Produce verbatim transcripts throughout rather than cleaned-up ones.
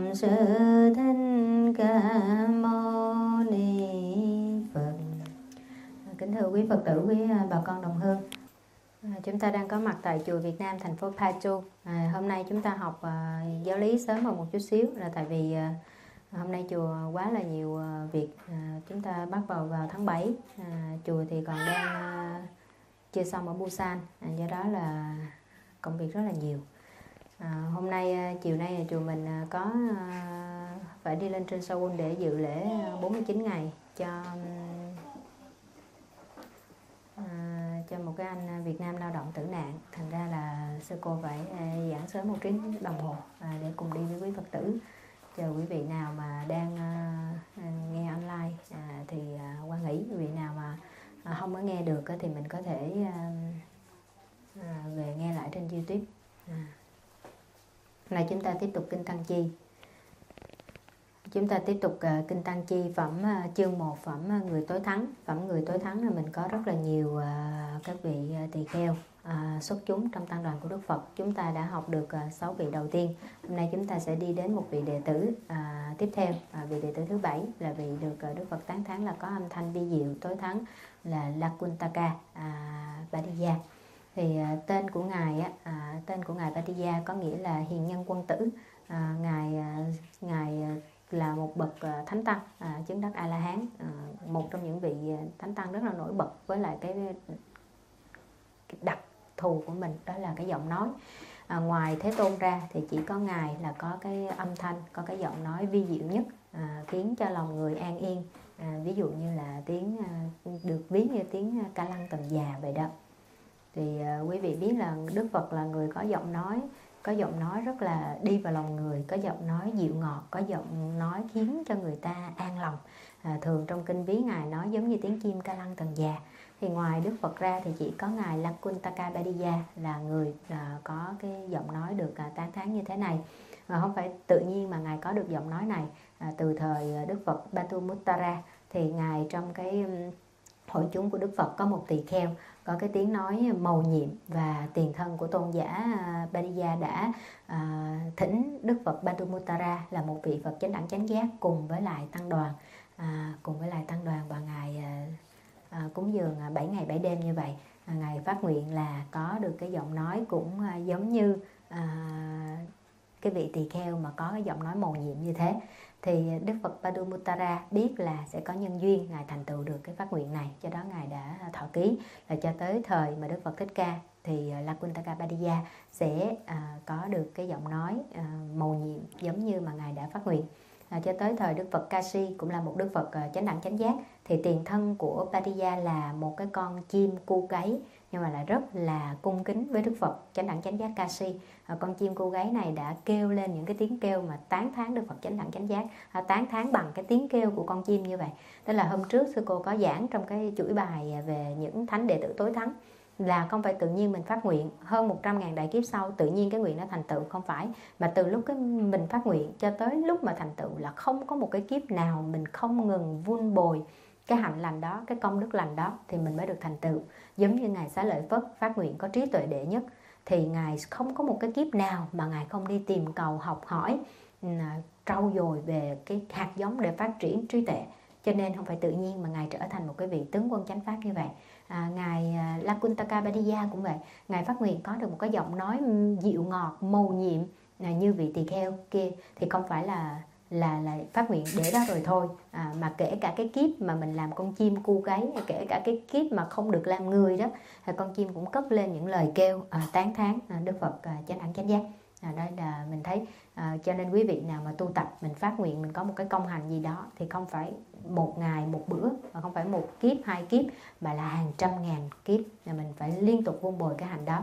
Sư Thích Ca Mâu Ni Phật. Kính thưa quý Phật tử, quý bà con đồng hương, chúng ta đang có mặt tại chùa Việt Nam, thành phố Paju. À, hôm nay chúng ta học à, giáo lý sớm hơn một chút xíu là tại vì à, hôm nay chùa quá là nhiều à, việc. À, chúng ta bắt đầu vào tháng bảy, à, chùa thì còn đang à, chưa xong ở Busan, à, do đó là công việc rất là nhiều. À, hôm nay chiều nay chùa mình có à, phải đi lên trên Seoul để dự lễ bốn mươi chín ngày cho à, cho một cái anh Việt Nam lao động tử nạn. Thành ra là sư cô phải à, giảng sớm một tiếng đồng hồ à, để cùng đi với quý Phật tử. Chờ quý vị nào mà đang à, nghe online à, thì à, quan nghĩ, quý vị nào mà à, không có nghe được thì mình có thể à, à, về nghe lại trên YouTube. À. Này chúng ta tiếp tục Kinh Tăng Chi. Chúng ta tiếp tục uh, Kinh Tăng Chi phẩm uh, chương một, phẩm uh, người tối thắng. Phẩm người tối thắng là mình có rất là nhiều uh, các vị uh, tỳ kheo uh, xuất chúng trong tăng đoàn của Đức Phật. Chúng ta đã học được uh, sáu vị đầu tiên. Hôm nay chúng ta sẽ đi đến một vị đệ tử uh, tiếp theo. Uh, vị đệ tử thứ bảy là vị được uh, Đức Phật tán thán là có âm thanh vi diệu tối thắng, là Lakuntaka uh, Badiya. Thì uh, tên của ngài á, uh, tên của ngài Badiya có nghĩa là hiền nhân quân tử. Uh, ngài uh, ngài uh, là một bậc uh, thánh tăng, uh, chứng đắc A La Hán, uh, một trong những vị uh, thánh tăng rất là nổi bật với lại cái, cái đặc thù của mình, đó là cái giọng nói. Uh, ngoài Thế Tôn ra thì chỉ có ngài là có cái âm thanh, có cái giọng nói vi diệu nhất, uh, khiến cho lòng người an yên. Uh, ví dụ như là tiếng uh, được ví như tiếng uh, Ca Lăng Tần Già vậy đó. Thì uh, quý vị biết là Đức Phật là người có giọng nói, có giọng nói rất là đi vào lòng người, có giọng nói dịu ngọt, có giọng nói khiến cho người ta an lòng. À, thường trong kinh ví ngài nói giống như tiếng chim Ca Lăng Tần Già. Thì ngoài Đức Phật ra thì chỉ có ngài Lakuntaka Badiya là người à, có cái giọng nói được à, tán thán như thế này. Và không phải tự nhiên mà ngài có được giọng nói này. À, từ thời Đức Phật Bhatumuttara thì ngài trong cái hội chúng của Đức Phật có một tỳ kheo có cái tiếng nói mầu nhiệm, và tiền thân của tôn giả Badiya đã à, thỉnh Đức Phật Bhatumuttara là một vị Phật chánh đẳng chánh giác cùng với lại tăng đoàn, à, cùng với lại tăng đoàn và ngài à, à, cúng dường bảy ngày bảy đêm như vậy. À, ngài phát nguyện là có được cái giọng nói cũng à, giống như à, cái vị tỳ kheo mà có cái giọng nói mầu nhiệm như thế. Thì Đức Phật Bhatumuttara biết là sẽ có nhân duyên ngài thành tựu được cái phát nguyện này, cho đó ngài đã thọ ký là cho tới thời mà Đức Phật Thích Ca thì Lakuntaka Badiya sẽ à, có được cái giọng nói à, mầu nhiệm giống như mà ngài đã phát nguyện. À, cho tới thời Đức Phật Kashi cũng là một Đức Phật à, chánh đẳng chánh giác, thì tiền thân của Badiya là một cái con chim cu gáy, nhưng mà lại rất là cung kính với Đức Phật chánh đẳng chánh giác Kashi. À, con chim cu gáy này đã kêu lên những cái tiếng kêu mà tán thán Đức Phật chánh đẳng chánh giác, à, tán thán bằng cái tiếng kêu của con chim như vậy. Tức là hôm trước sư cô có giảng trong cái chuỗi bài về những thánh đệ tử tối thắng là không phải tự nhiên mình phát nguyện hơn một trăm ngàn đại kiếp sau tự nhiên cái nguyện nó thành tựu, không phải, mà từ lúc cái mình phát nguyện cho tới lúc mà thành tựu là không có một cái kiếp nào mình không ngừng vun bồi cái hạnh lành đó, cái công đức lành đó thì mình mới được thành tựu. Giống như ngài Xá Lợi Phất phát nguyện có trí tuệ đệ nhất, thì ngài không có một cái kiếp nào mà ngài không đi tìm cầu học hỏi, trau dồi về cái hạt giống để phát triển trí tuệ. Cho nên không phải tự nhiên mà ngài trở thành một cái vị tướng quân chánh pháp như vậy. À, ngài Lakuntaka Badiya cũng vậy, ngài phát nguyện có được một cái giọng nói dịu ngọt mầu nhiệm à, như vị tỳ kheo kia, thì không phải là là là phát nguyện để đó rồi thôi, à, mà kể cả cái kiếp mà mình làm con chim cu gáy, kể cả cái kiếp mà không được làm người đó, con chim cũng cất lên những lời kêu à, tán thán à, Đức Phật à, chánh đẳng chánh giác. À, đây là mình thấy à, cho nên quý vị nào mà tu tập, mình phát nguyện mình có một cái công hành gì đó thì không phải một ngày một bữa, mà không phải một kiếp hai kiếp, mà là hàng trăm ngàn kiếp là mình phải liên tục vun bồi cái hành đó.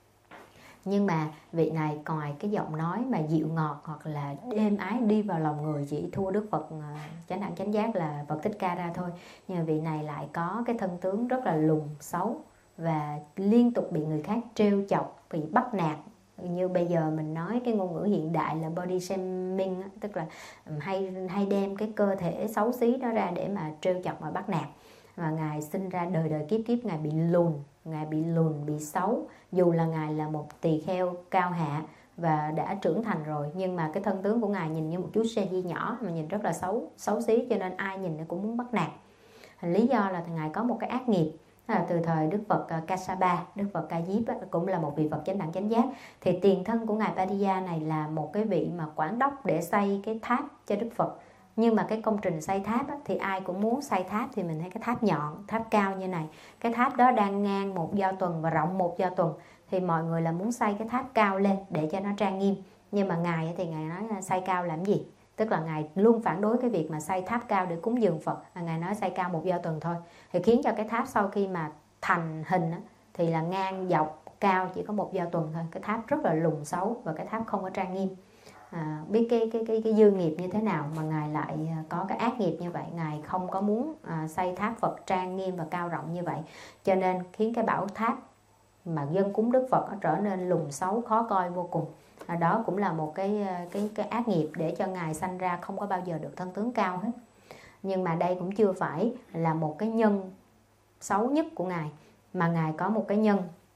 Nhưng mà vị này ngoài cái giọng nói mà dịu ngọt hoặc là êm ái đi vào lòng người chỉ thua Đức Phật chánh đẳng chánh giác là Phật Thích Ca ra thôi. Nhưng mà vị này lại có cái thân tướng rất là lùn xấu và liên tục bị người khác trêu chọc, bị bắt nạt. Như bây giờ mình nói cái ngôn ngữ hiện đại là body shaming, tức là hay hay đem cái cơ thể xấu xí đó ra để mà trêu chọc mà bắt nạt. Và ngài sinh ra đời đời kiếp kiếp ngài bị lùn, ngài bị lùn, bị xấu. Dù là ngài là một tỳ kheo cao hạ, và đã trưởng thành rồi, nhưng mà cái thân tướng của ngài nhìn như một chú sa di nhỏ mà nhìn rất là xấu xấu xí, cho nên ai nhìn cũng muốn bắt nạt. Lý do là ngài có một cái ác nghiệp là từ thời Đức Phật Kassapa, Đức Phật Ca Diếp cũng là một vị Phật chánh đẳng chánh giác. Thì tiền thân của ngài Padiya này là một cái vị mà quản đốc để xây cái tháp cho Đức Phật. Nhưng mà cái công trình xây tháp á, thì ai cũng muốn xây tháp, thì mình thấy cái tháp nhọn, tháp cao như này. Cái tháp đó đang ngang một giao tuần và rộng một giao tuần. Thì mọi người là muốn xây cái tháp cao lên để cho nó trang nghiêm. Nhưng mà ngài thì ngài nói là xây cao làm gì? Tức là ngài luôn phản đối cái việc mà xây tháp cao để cúng dường Phật. Ngài nói xây cao một giao tuần thôi. Thì khiến cho cái tháp sau khi mà thành hình á, thì là ngang dọc cao chỉ có một giao tuần thôi. Cái tháp rất là lùn xấu và cái tháp không có trang nghiêm. À, biết cái, cái, cái, cái dư nghiệp như thế nào mà ngài lại có cái ác nghiệp như vậy. Ngài không có muốn à, xây tháp Phật trang nghiêm và cao rộng như vậy, cho nên khiến cái bảo tháp mà dân cúng Đức Phật trở nên lùn xấu khó coi vô cùng. À, đó cũng là một cái, cái, cái ác nghiệp để cho ngài sanh ra không có bao giờ được thân tướng cao hết. Nhưng mà đây cũng chưa phải là một cái nhân xấu nhất của ngài, mà ngài có một cái nhân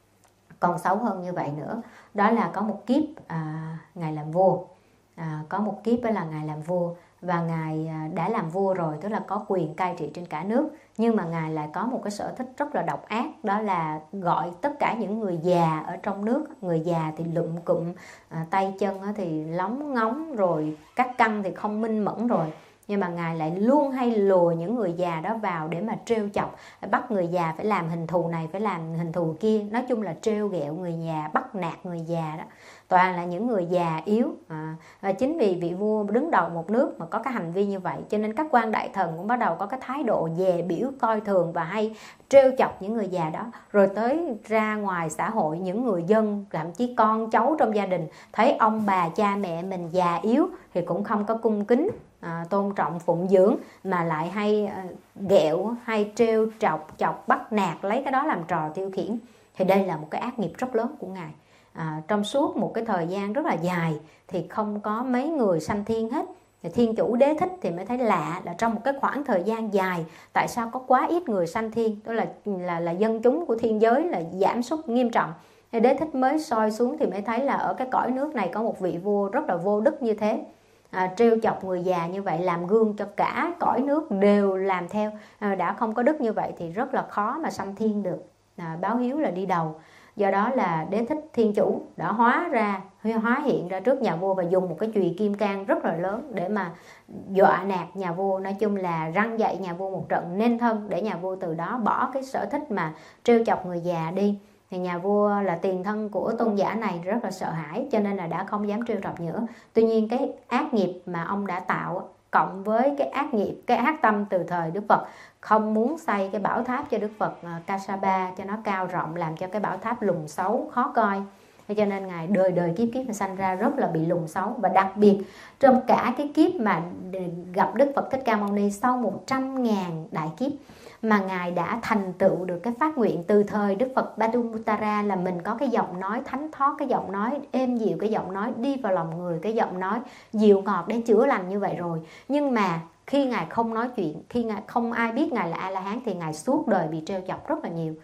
còn xấu hơn như vậy nữa. Đó là có một kiếp à, ngài làm vua. À, có một kiếp đó là ngài làm vua, và ngài đã làm vua rồi, tức là có quyền cai trị trên cả nước. Nhưng mà ngài lại có một cái sở thích rất là độc ác, đó là gọi tất cả những người già ở trong nước. Người già thì lụm cụm, à, tay chân thì lóng ngóng, rồi các căn thì không minh mẫn rồi. Nhưng mà ngài lại luôn hay lùa những người già đó vào để mà trêu chọc, bắt người già phải làm hình thù này, phải làm hình thù kia. Nói chung là trêu ghẹo người già, bắt nạt người già đó. Toàn là những người già yếu. à, và chính vì vị vua đứng đầu một nước mà có cái hành vi như vậy, cho nên các quan đại thần cũng bắt đầu có cái thái độ dè biểu, coi thường và hay trêu chọc những người già đó. Rồi tới ra ngoài xã hội, những người dân, thậm chí con cháu trong gia đình thấy ông bà cha mẹ mình già yếu thì cũng không có cung kính, à, tôn trọng phụng dưỡng, mà lại hay à, ghẹo, hay trêu chọc, chọc bắt nạt, lấy cái đó làm trò tiêu khiển. Thì đây là một cái ác nghiệp rất lớn của ngài. À, trong suốt một cái thời gian rất là dài thì không có mấy người sanh thiên hết. Thì Thiên Chủ Đế Thích thì mới thấy lạ là trong một cái khoảng thời gian dài, tại sao có quá ít người sanh thiên, đó là là là dân chúng của thiên giới là giảm sút nghiêm trọng. Thì Đế Thích mới soi xuống thì mới thấy là ở cái cõi nước này có một vị vua rất là vô đức như thế. À, trêu chọc người già như vậy, làm gương cho cả cõi nước đều làm theo. À, đã không có đức như vậy thì rất là khó mà sanh thiên được. À, báo hiếu là đi đầu. Do đó là Đế Thích Thiên Chủ đã hóa ra, hóa hiện ra trước nhà vua và dùng một cái chùy kim cang rất là lớn để mà dọa nạt nhà vua. Nói chung là răn dạy nhà vua một trận nên thân, để nhà vua từ đó bỏ cái sở thích mà trêu chọc người già đi. Thì nhà vua là tiền thân của tôn giả này rất là sợ hãi, cho nên là đã không dám trêu chọc nữa. Tuy nhiên cái ác nghiệp mà ông đã tạo cộng với cái ác nghiệp, cái ác tâm từ thời Đức Phật không muốn xây cái bảo tháp cho Đức Phật Kassapa cho nó cao rộng, làm cho cái bảo tháp lùn xấu khó coi, cho nên ngài đời đời kiếp kiếp mà sanh ra rất là bị lùn xấu. Và đặc biệt trong cả cái kiếp mà gặp Đức Phật Thích Ca Mâu Ni sau một trăm ngàn đại kiếp mà ngài đã thành tựu được cái phát nguyện từ thời Đức Phật Padumuttara, là mình có cái giọng nói thánh thoát, cái giọng nói êm dịu, cái giọng nói đi vào lòng người, cái giọng nói dịu ngọt để chữa lành như vậy rồi. Nhưng mà khi ngài không nói chuyện, khi ngài không ai biết ngài là A La Hán, thì ngài suốt đời bị trêu chọc rất là nhiều.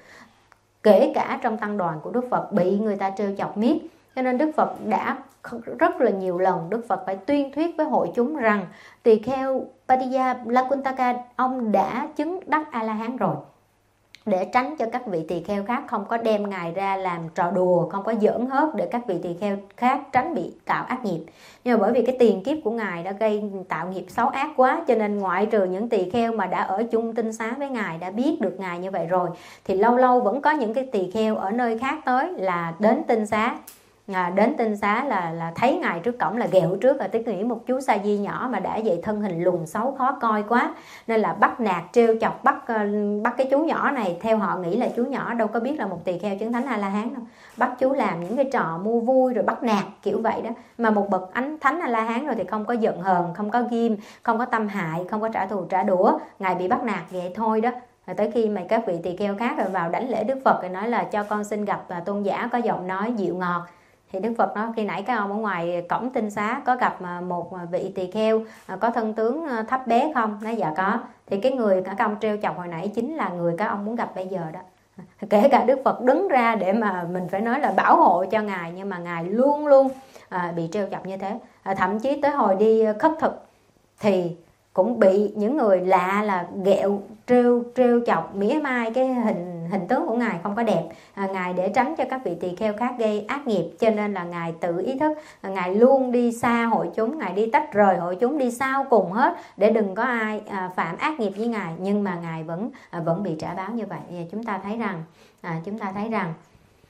Kể cả trong tăng đoàn của Đức Phật bị người ta trêu chọc miết. Cho nên Đức Phật đã rất là nhiều lần Đức Phật phải tuyên thuyết với hội chúng rằng tỳ kheo Padiya Lakuntaka ông đã chứng đắc A La Hán rồi, để tránh cho các vị tỳ kheo khác không có đem ngài ra làm trò đùa, không có giỡn hớt, để các vị tỳ kheo khác tránh bị tạo ác nghiệp. Nhưng mà bởi vì cái tiền kiếp của ngài đã gây tạo nghiệp xấu ác quá, cho nên ngoại trừ những tỳ kheo mà đã ở chung tinh xá với ngài, đã biết được ngài như vậy rồi, thì lâu lâu vẫn có những cái tỳ kheo ở nơi khác tới là đến tinh xá. À, đến tinh xá là là thấy ngài trước cổng là ghẹo trước, là tức nghĩ một chú sa di nhỏ mà đã vậy thân hình lùn xấu khó coi quá, nên là bắt nạt trêu chọc, bắt uh, bắt cái chú nhỏ này. Theo họ nghĩ là chú nhỏ đâu có biết là một tỳ kheo chứng thánh A La Hán đâu, bắt chú làm những cái trò mua vui rồi bắt nạt kiểu vậy đó. Mà một bậc ánh thánh A La Hán rồi thì không có giận hờn, không có ghim, không có tâm hại, không có trả thù trả đũa, ngài bị bắt nạt vậy thôi đó. Rồi tới khi mà các vị tỳ kheo khác rồi vào đánh lễ Đức Phật rồi nói là cho con xin gặp uh, tôn giả có giọng nói dịu ngọt. Thì Đức Phật nói khi nãy các ông ở ngoài cổng tinh xá có gặp một vị tỳ kheo có thân tướng thấp bé không? Nói dạ có. Thì cái người các ông trêu chọc hồi nãy chính là người các ông muốn gặp bây giờ đó. Kể cả Đức Phật đứng ra để mà mình phải nói là bảo hộ cho Ngài, nhưng mà Ngài luôn luôn à, bị trêu chọc như thế. À, thậm chí tới hồi đi khất thực thì cũng bị những người lạ là ghẹo, trêu trêu chọc, mỉa mai cái hình hình tướng của Ngài không có đẹp. à, Ngài để tránh cho các vị tỳ kheo khác gây ác nghiệp, cho nên là Ngài tự ý thức, à, Ngài luôn đi xa hội chúng, Ngài đi tách rời hội chúng, đi sau cùng hết để đừng có ai à, phạm ác nghiệp với Ngài. Nhưng mà Ngài vẫn à, vẫn bị trả báo như vậy. à, Chúng ta thấy rằng à, chúng ta thấy rằng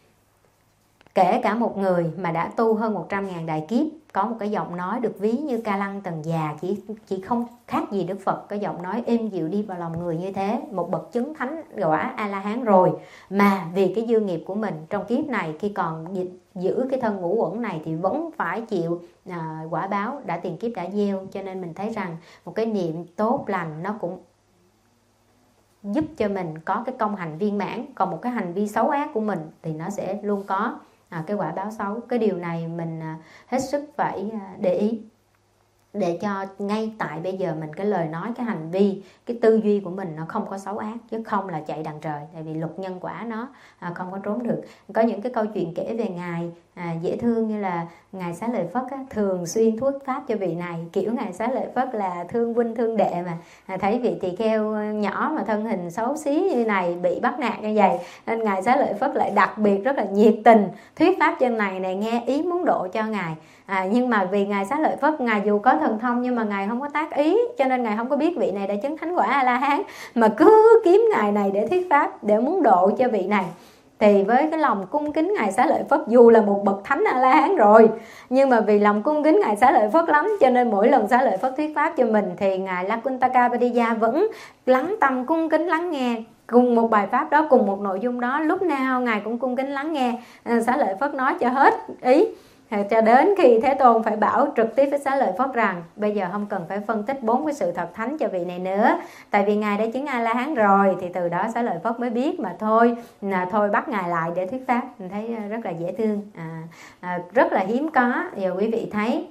kể cả một người mà đã tu hơn một trăm ngàn đại kiếp, có một cái giọng nói được ví như Ca Lăng Tần Già, chỉ chỉ không khác gì Đức Phật, cái giọng nói êm dịu đi vào lòng người như thế, một bậc chứng thánh quả A La Hán rồi, mà vì cái dư nghiệp của mình trong kiếp này, khi còn giữ cái thân ngũ uẩn này thì vẫn phải chịu à, quả báo đã tiền kiếp đã gieo. Cho nên mình thấy rằng một cái niệm tốt lành nó cũng giúp cho mình có cái công hành viên mãn, còn một cái hành vi xấu ác của mình thì nó sẽ luôn có à, cái quả báo xấu. Cái điều này mình à, hết sức phải à, để ý, để cho ngay tại bây giờ mình cái lời nói, cái hành vi, cái tư duy của mình nó không có xấu ác, chứ không là chạy đằng trời. Tại vì luật nhân quả nó à, không có trốn được. Có những cái câu chuyện kể về Ngài à, dễ thương, như là Ngài Xá Lợi Phất á, thường xuyên thuyết pháp cho vị này, kiểu Ngài Xá Lợi Phất là thương huynh thương đệ mà, à, thấy vị tỳ kheo nhỏ mà thân hình xấu xí như này bị bắt nạt như vậy, nên Ngài Xá Lợi Phất lại đặc biệt rất là nhiệt tình thuyết pháp cho này này nghe, ý muốn độ cho Ngài. À, nhưng mà vì Ngài Xá Lợi Phất, Ngài dù có thần thông nhưng mà Ngài không có tác ý, cho nên Ngài không có biết vị này đã chứng thánh quả A La Hán, mà cứ kiếm Ngài này để thuyết pháp, để muốn độ cho vị này. Thì với cái lòng cung kính Ngài Xá Lợi Phất, dù là một bậc thánh A La Hán rồi, nhưng mà vì lòng cung kính Ngài Xá Lợi Phất lắm, cho nên mỗi lần Xá Lợi Phất thuyết pháp cho mình thì Ngài Lakuntaka Padiya vẫn lắng tâm cung kính lắng nghe. Cùng một bài pháp đó, cùng một nội dung đó, lúc nào Ngài cũng cung kính lắng nghe à, Xá Lợi Phất nói cho hết ý, cho đến khi Thế Tôn phải bảo trực tiếp với Xá Lợi Phất rằng bây giờ không cần phải phân tích bốn cái sự thật thánh cho vị này nữa, tại vì Ngài đã chứng A La Hán rồi. Thì từ đó Xá Lợi Phất mới biết mà thôi là thôi bắt Ngài lại để thuyết pháp. Mình thấy rất là dễ thương, à, à, rất là hiếm có. Giờ quý vị thấy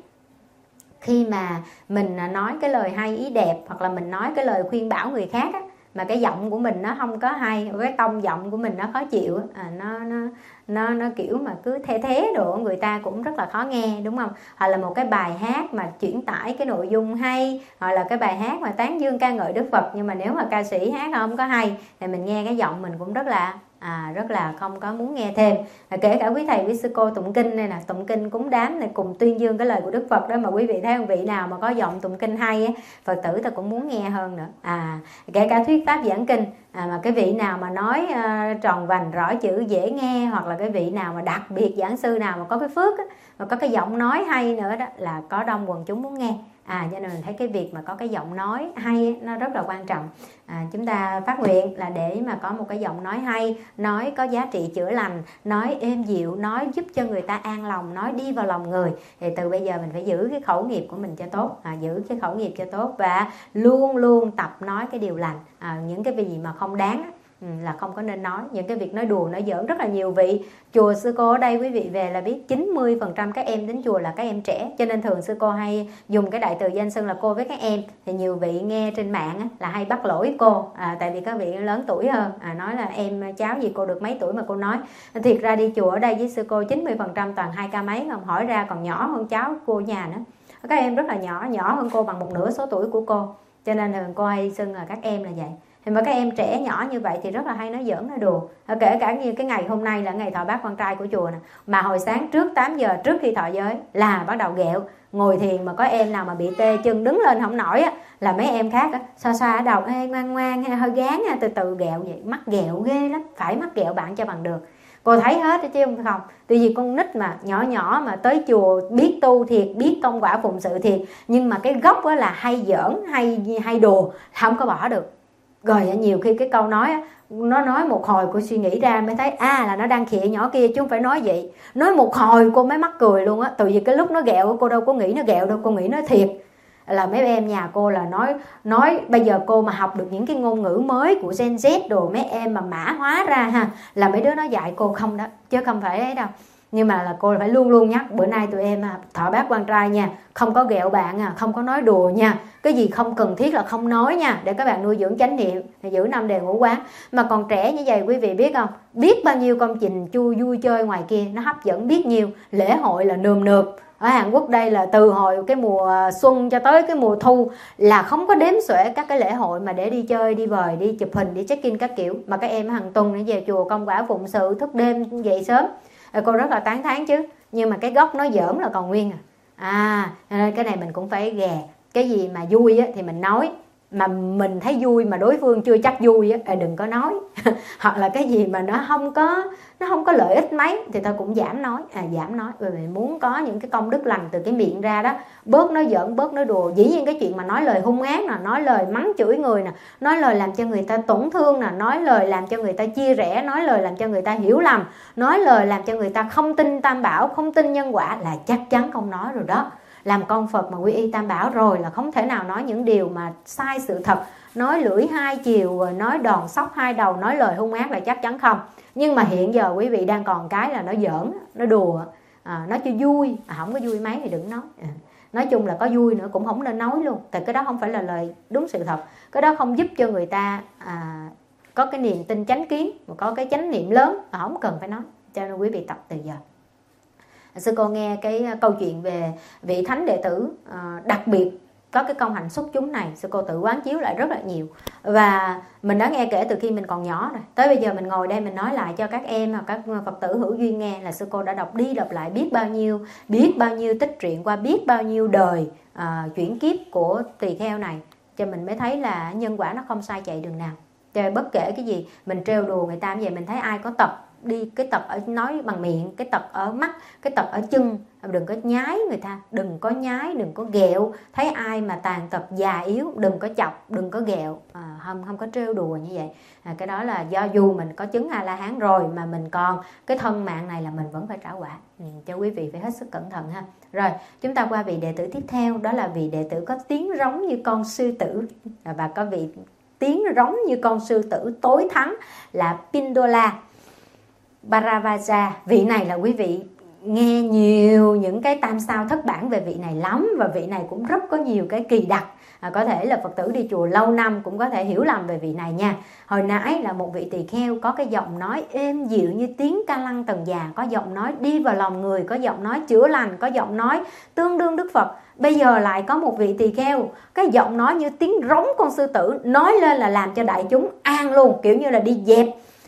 khi mà mình nói cái lời hay ý đẹp, hoặc là mình nói cái lời khuyên bảo người khác á, mà cái giọng của mình nó không có hay, cái tông giọng của mình nó khó chịu, à, nó nó nó nó kiểu mà cứ the thế đồ, người ta cũng rất là khó nghe, đúng không? Hoặc là một cái bài hát mà chuyển tải cái nội dung hay, hoặc là cái bài hát mà tán dương ca ngợi Đức Phật, nhưng mà nếu mà ca sĩ hát không có hay thì mình nghe cái giọng mình cũng rất là à, rất là không có muốn nghe thêm. À, kể cả quý thầy quý sư cô tụng kinh đây nè, tụng kinh cúng đám này, cùng tuyên dương cái lời của Đức Phật đó, mà quý vị thấy không, vị nào mà có giọng tụng kinh hay á, Phật tử ta cũng muốn nghe hơn nữa. À, kể cả thuyết pháp giảng kinh, à, mà cái vị nào mà nói uh, tròn vành rõ chữ dễ nghe, hoặc là cái vị nào mà đặc biệt giảng sư nào mà có cái phước á, mà có cái giọng nói hay nữa đó, là có đông quần chúng muốn nghe. À, cho nên mình thấy cái việc mà có cái giọng nói hay nó rất là quan trọng. À, chúng ta phát nguyện là để mà có một cái giọng nói hay, nói có giá trị chữa lành, nói êm dịu, nói giúp cho người ta an lòng, nói đi vào lòng người. Thì từ bây giờ mình phải giữ cái khẩu nghiệp của mình cho tốt, à, giữ cái khẩu nghiệp cho tốt, và luôn luôn tập nói cái điều lành. À, những cái gì mà không đáng á, Ừ, là không có nên nói. Những cái việc nói đùa nói giỡn, rất là nhiều vị chùa sư cô ở đây, quý vị về là biết chín mươi phần trăm các em đến chùa là các em trẻ, cho nên thường sư cô hay dùng cái đại từ danh xưng là cô với các em. Thì nhiều vị nghe trên mạng á, là hay bắt lỗi cô, à, tại vì các vị lớn tuổi hơn, à, nói là em cháu gì cô được mấy tuổi mà cô nói. Thiệt ra đi chùa ở đây với sư cô chín mươi phần trăm toàn hai ca mấy, không hỏi ra còn nhỏ hơn cháu cô nhà nữa. Các em rất là nhỏ, nhỏ hơn cô bằng một nửa số tuổi của cô, cho nên thường cô hay xưng là các em là vậy. Thì mà các em trẻ nhỏ như vậy thì rất là hay nói giỡn nói đùa. Kể cả như cái ngày hôm nay là ngày thọ bát quan trai của chùa nè, mà hồi sáng trước tám giờ trước khi thọ giới là bắt đầu ghẹo. Ngồi thiền mà có em nào mà bị tê chân đứng lên không nổi á, là mấy em khác á xoa xoa ở đầu, ê ngoan ngoan hơi gán từ từ ghẹo vậy. Mắc ghẹo ghê lắm, phải mắc ghẹo bạn cho bằng được. Cô thấy hết chứ không không. Tuy vì con nít mà nhỏ nhỏ mà tới chùa biết tu thiệt, biết công quả phụng sự thiệt, nhưng mà cái gốc á là hay giỡn, hay hay đùa, không có bỏ được. Rồi nhiều khi cái câu nói nó nói một hồi cô suy nghĩ ra mới thấy à là nó đang khịa nhỏ kia chứ không phải nói vậy. Nói một hồi cô mới mắc cười luôn á, từ vì cái lúc nó ghẹo cô đâu có nghĩ nó ghẹo đâu, cô nghĩ nó thiệt. Là mấy em nhà cô là nói nói bây giờ cô mà học được những cái ngôn ngữ mới của Gen Z đồ, mấy em mà mã hóa ra ha, là mấy đứa nó dạy cô không đó, chứ không phải ấy đâu. Nhưng mà là cô phải luôn luôn nhắc bữa nay tụi em thọ bát quan trai nha, không có ghẹo bạn, không có nói đùa nha, cái gì không cần thiết là không nói nha, để các bạn nuôi dưỡng chánh niệm, giữ năm đề ngũ quán. Mà còn trẻ như vậy quý vị biết không, biết bao nhiêu công trình chui vui chơi ngoài kia nó hấp dẫn biết nhiêu, lễ hội là nườm nượp. Ở Hàn Quốc đây là từ hồi cái mùa xuân cho tới cái mùa thu là không có đếm xuể các cái lễ hội mà để đi chơi, đi vời, đi chụp hình, đi check in các kiểu. Mà các em hàng tuần để về chùa công quả phụng sự, thức đêm dậy sớm, cô rất là tán thán chứ. Nhưng mà cái gốc nó dởm là còn nguyên à. À nên cái này mình cũng phải ghè. Cái gì mà vui á, thì mình nói, mà mình thấy vui mà đối phương chưa chắc vui á, đừng có nói. Hoặc là cái gì mà nó không có nó không có lợi ích mấy thì tôi cũng giảm nói, à giảm nói. Bởi vì muốn có những cái công đức lành từ cái miệng ra đó, bớt nói giỡn, bớt nói đùa. Dĩ nhiên cái chuyện mà nói lời hung ác nè, nói lời mắng chửi người nè, nói lời làm cho người ta tổn thương nè, nói lời làm cho người ta chia rẽ, nói lời làm cho người ta hiểu lầm, nói lời làm cho người ta không tin tam bảo, không tin nhân quả là chắc chắn không nói rồi đó. Làm con Phật mà quy y tam bảo rồi là không thể nào nói những điều mà sai sự thật, nói lưỡi hai chiều, nói đòn sóc hai đầu, nói lời hung ác là chắc chắn không. Nhưng mà hiện giờ quý vị đang còn cái là nó giỡn, nó đùa, à, nói cho vui, à, không có vui mấy thì đừng nói. À, nói chung là có vui nữa cũng không nên nói luôn, tại cái đó không phải là lời đúng sự thật. Cái đó không giúp cho người ta à, có cái niềm tin chánh kiến, mà có cái chánh niệm lớn, à, không cần phải nói. Cho nên quý vị tập từ giờ. Sư cô nghe cái câu chuyện về vị thánh đệ tử à, đặc biệt có cái công hạnh xuất chúng này, sư cô tự quán chiếu lại rất là nhiều. Và mình đã nghe kể từ khi mình còn nhỏ rồi, tới bây giờ mình ngồi đây mình nói lại cho các em, các Phật tử hữu duyên nghe là sư cô đã đọc đi đọc lại biết bao nhiêu, biết bao nhiêu tích truyện qua biết bao nhiêu đời à, chuyển kiếp của tỳ kheo này, cho mình mới thấy là nhân quả nó không sai chạy đường nào. Cho bất kể cái gì mình trêu đùa người ta như vậy, mình thấy ai có tật đi, cái tật ở nói bằng miệng, cái tật ở mắt, cái tật ở chân, đừng có nhái người ta, đừng có nhái, đừng có ghẹo. Thấy ai mà tàn tật già yếu đừng có chọc, đừng có ghẹo, à, không không có trêu đùa như vậy. À, cái đó là do dù mình có chứng A La Hán rồi mà mình còn cái thân mạng này là mình vẫn phải trả quả. Ừ, cho quý vị phải hết sức cẩn thận ha. Rồi chúng ta qua vị đệ tử tiếp theo, đó là vị đệ tử có tiếng rống như con sư tử, à, và có vị tiếng rống như con sư tử tối thắng là Pindola Bharavaja. Vị này là quý vị nghe nhiều những cái tam sao thất bản về vị này lắm, và vị này cũng rất có nhiều cái kỳ đặc. À, có thể là Phật tử đi chùa lâu năm cũng có thể hiểu lầm về vị này nha. Hồi nãy là một vị tỳ kheo có cái giọng nói êm dịu như tiếng ca lăng tần già, có giọng nói đi vào lòng người, có giọng nói chữa lành, có giọng nói tương đương Đức Phật. Bây giờ lại có một vị tỳ kheo cái giọng nói như tiếng rống con sư tử, nói lên là làm cho đại chúng an luôn, kiểu như là đi dẹp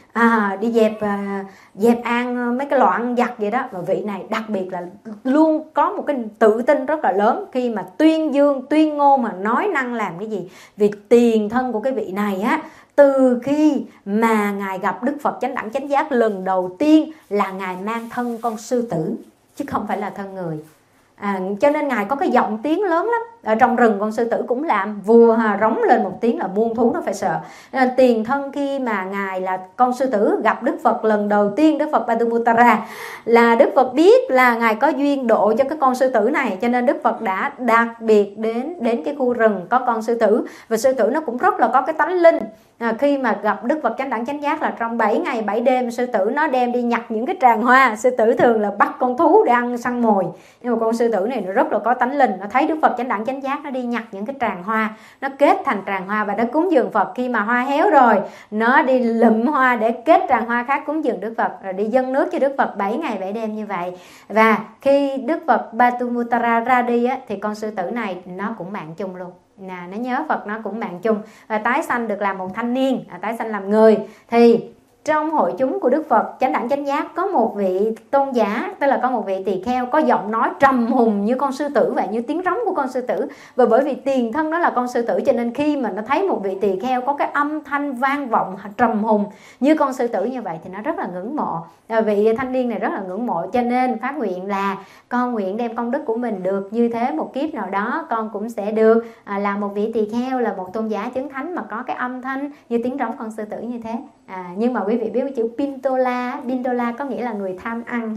À, đi dẹp à, dẹp an mấy cái loạn giặc vậy đó. Và vị này đặc biệt là luôn có một cái tự tin rất là lớn khi mà tuyên dương, tuyên ngôn mà nói năng làm cái gì. Vì tiền thân của cái vị này á, từ khi mà Ngài gặp Đức Phật Chánh Đẳng Chánh Giác lần đầu tiên là Ngài mang thân con sư tử, chứ không phải là thân người. À, cho nên Ngài có cái giọng tiếng lớn lắm. Ở trong rừng con sư tử cũng làm vùa hà, rống lên một tiếng là muôn thú nó phải sợ. Nên tiền thân khi mà Ngài là con sư tử gặp Đức Phật lần đầu tiên, Đức Phật Patumuttara, là Đức Phật biết là Ngài có duyên độ cho cái con sư tử này, cho nên Đức Phật đã đặc biệt đến đến cái khu rừng có con sư tử. Và sư tử nó cũng rất là có cái tánh linh. À, khi mà gặp Đức Phật Chánh Đẳng Chánh Giác là trong bảy ngày bảy đêm, sư tử nó đem đi nhặt những cái tràng hoa. Sư tử thường là bắt con thú để ăn săn mồi, nhưng mà con sư tử này nó rất là có tánh linh. Nó thấy Đức Phật Chánh Đẳng Chánh Giác, nó đi nhặt những cái tràng hoa, nó kết thành tràng hoa và nó cúng dường Phật. Khi mà hoa héo rồi, nó đi lụm hoa để kết tràng hoa khác cúng dường Đức Phật, rồi đi dâng nước cho Đức Phật bảy ngày bảy đêm như vậy. Và khi Đức Phật Patumuttara ra đi á, thì con sư tử này nó cũng mạng chung luôn. Nè, nó nhớ Phật, nó cũng mạng chung và tái sanh được làm một thanh niên, à, tái sanh làm người. Thì trong hội chúng của Đức Phật Chánh Đẳng Chánh Giác có một vị tôn giả, tức là có một vị tỳ kheo có giọng nói trầm hùng như con sư tử vậy, như tiếng rống của con sư tử. Và bởi vì tiền thân nó là con sư tử, cho nên khi mà nó thấy một vị tỳ kheo có cái âm thanh vang vọng trầm hùng như con sư tử như vậy thì nó rất là ngưỡng mộ. À, vị thanh niên này rất là ngưỡng mộ, cho nên phát nguyện là con nguyện đem công đức của mình được như thế, một kiếp nào đó con cũng sẽ được à, là một vị tỳ kheo, là một tôn giả chứng thánh mà có cái âm thanh như tiếng rống con sư tử như thế. À, nhưng mà quý vị biết cái chữ Pindola, Pindola có nghĩa là người tham ăn.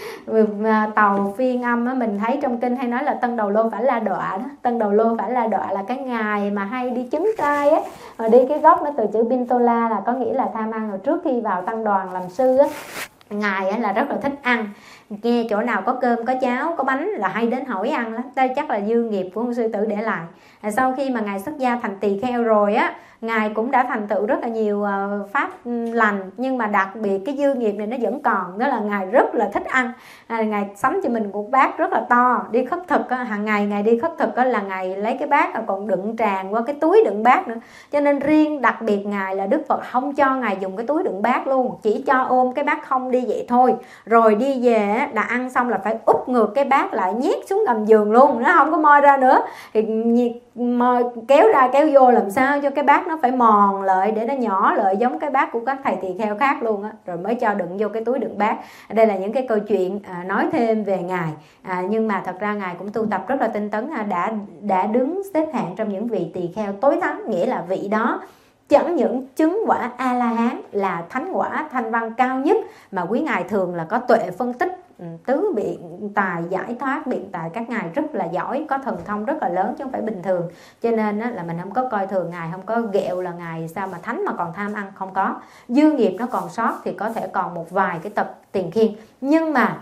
À, tàu phiên âm á, mình thấy trong kinh hay nói là Tân Đầu Lô Phải La Đọa đó. Tân Đầu Lô Phải La Đọa là cái ngài mà hay đi chứng trai á, rồi đi cái gốc nó từ chữ Pindola là có nghĩa là tham ăn. Rồi trước khi vào tăng đoàn làm sư á, ngài á là rất là thích ăn. nghe chỗ nào có cơm có cháo có bánh là hay đến hỏi ăn lắm. Đây chắc là dư nghiệp của ông sư tử để lại. À, sau khi mà ngài xuất gia thành tỳ kheo rồi á, ngài cũng đã thành tựu rất là nhiều uh, pháp lành, nhưng mà đặc biệt cái dư nghiệp này nó vẫn còn, đó là ngài rất là thích ăn. À, ngài sắm cho mình một bát rất là to, đi khất thực á, hàng ngày ngài đi khất thực á, là ngài lấy cái bát còn đựng tràn qua cái túi đựng bát nữa. Cho nên riêng đặc biệt ngài là Đức Phật không cho ngài dùng cái túi đựng bát luôn, chỉ cho ôm cái bát không đi vậy thôi. Rồi đi về là ăn xong là phải úp ngược cái bát lại, nhét xuống gầm giường luôn, nó không có moi ra nữa. Thì moi, kéo ra kéo vô làm sao cho cái bát nó phải mòn lại để nó nhỏ lại giống cái bát của các thầy tỳ kheo khác luôn á, rồi mới cho đựng vô cái túi đựng bát. Đây là những cái câu chuyện à, nói thêm về ngài. À, nhưng mà thật ra ngài cũng tu tập rất là tinh tấn, à, đã đã đứng xếp hạng trong những vị tỳ kheo tối thắng, nghĩa là vị đó chẳng những chứng quả A La Hán là thánh quả thanh văn cao nhất, mà quý ngài thường là có tuệ phân tích, tứ biện tài giải thoát, biện tài các ngài rất là giỏi, có thần thông rất là lớn chứ không phải bình thường. Cho nên á, là mình không có coi thường ngài, không có ghẹo là ngài sao mà thánh mà còn tham ăn, không có. Dư nghiệp nó còn sót thì có thể còn một vài cái tập tiền khiên, nhưng mà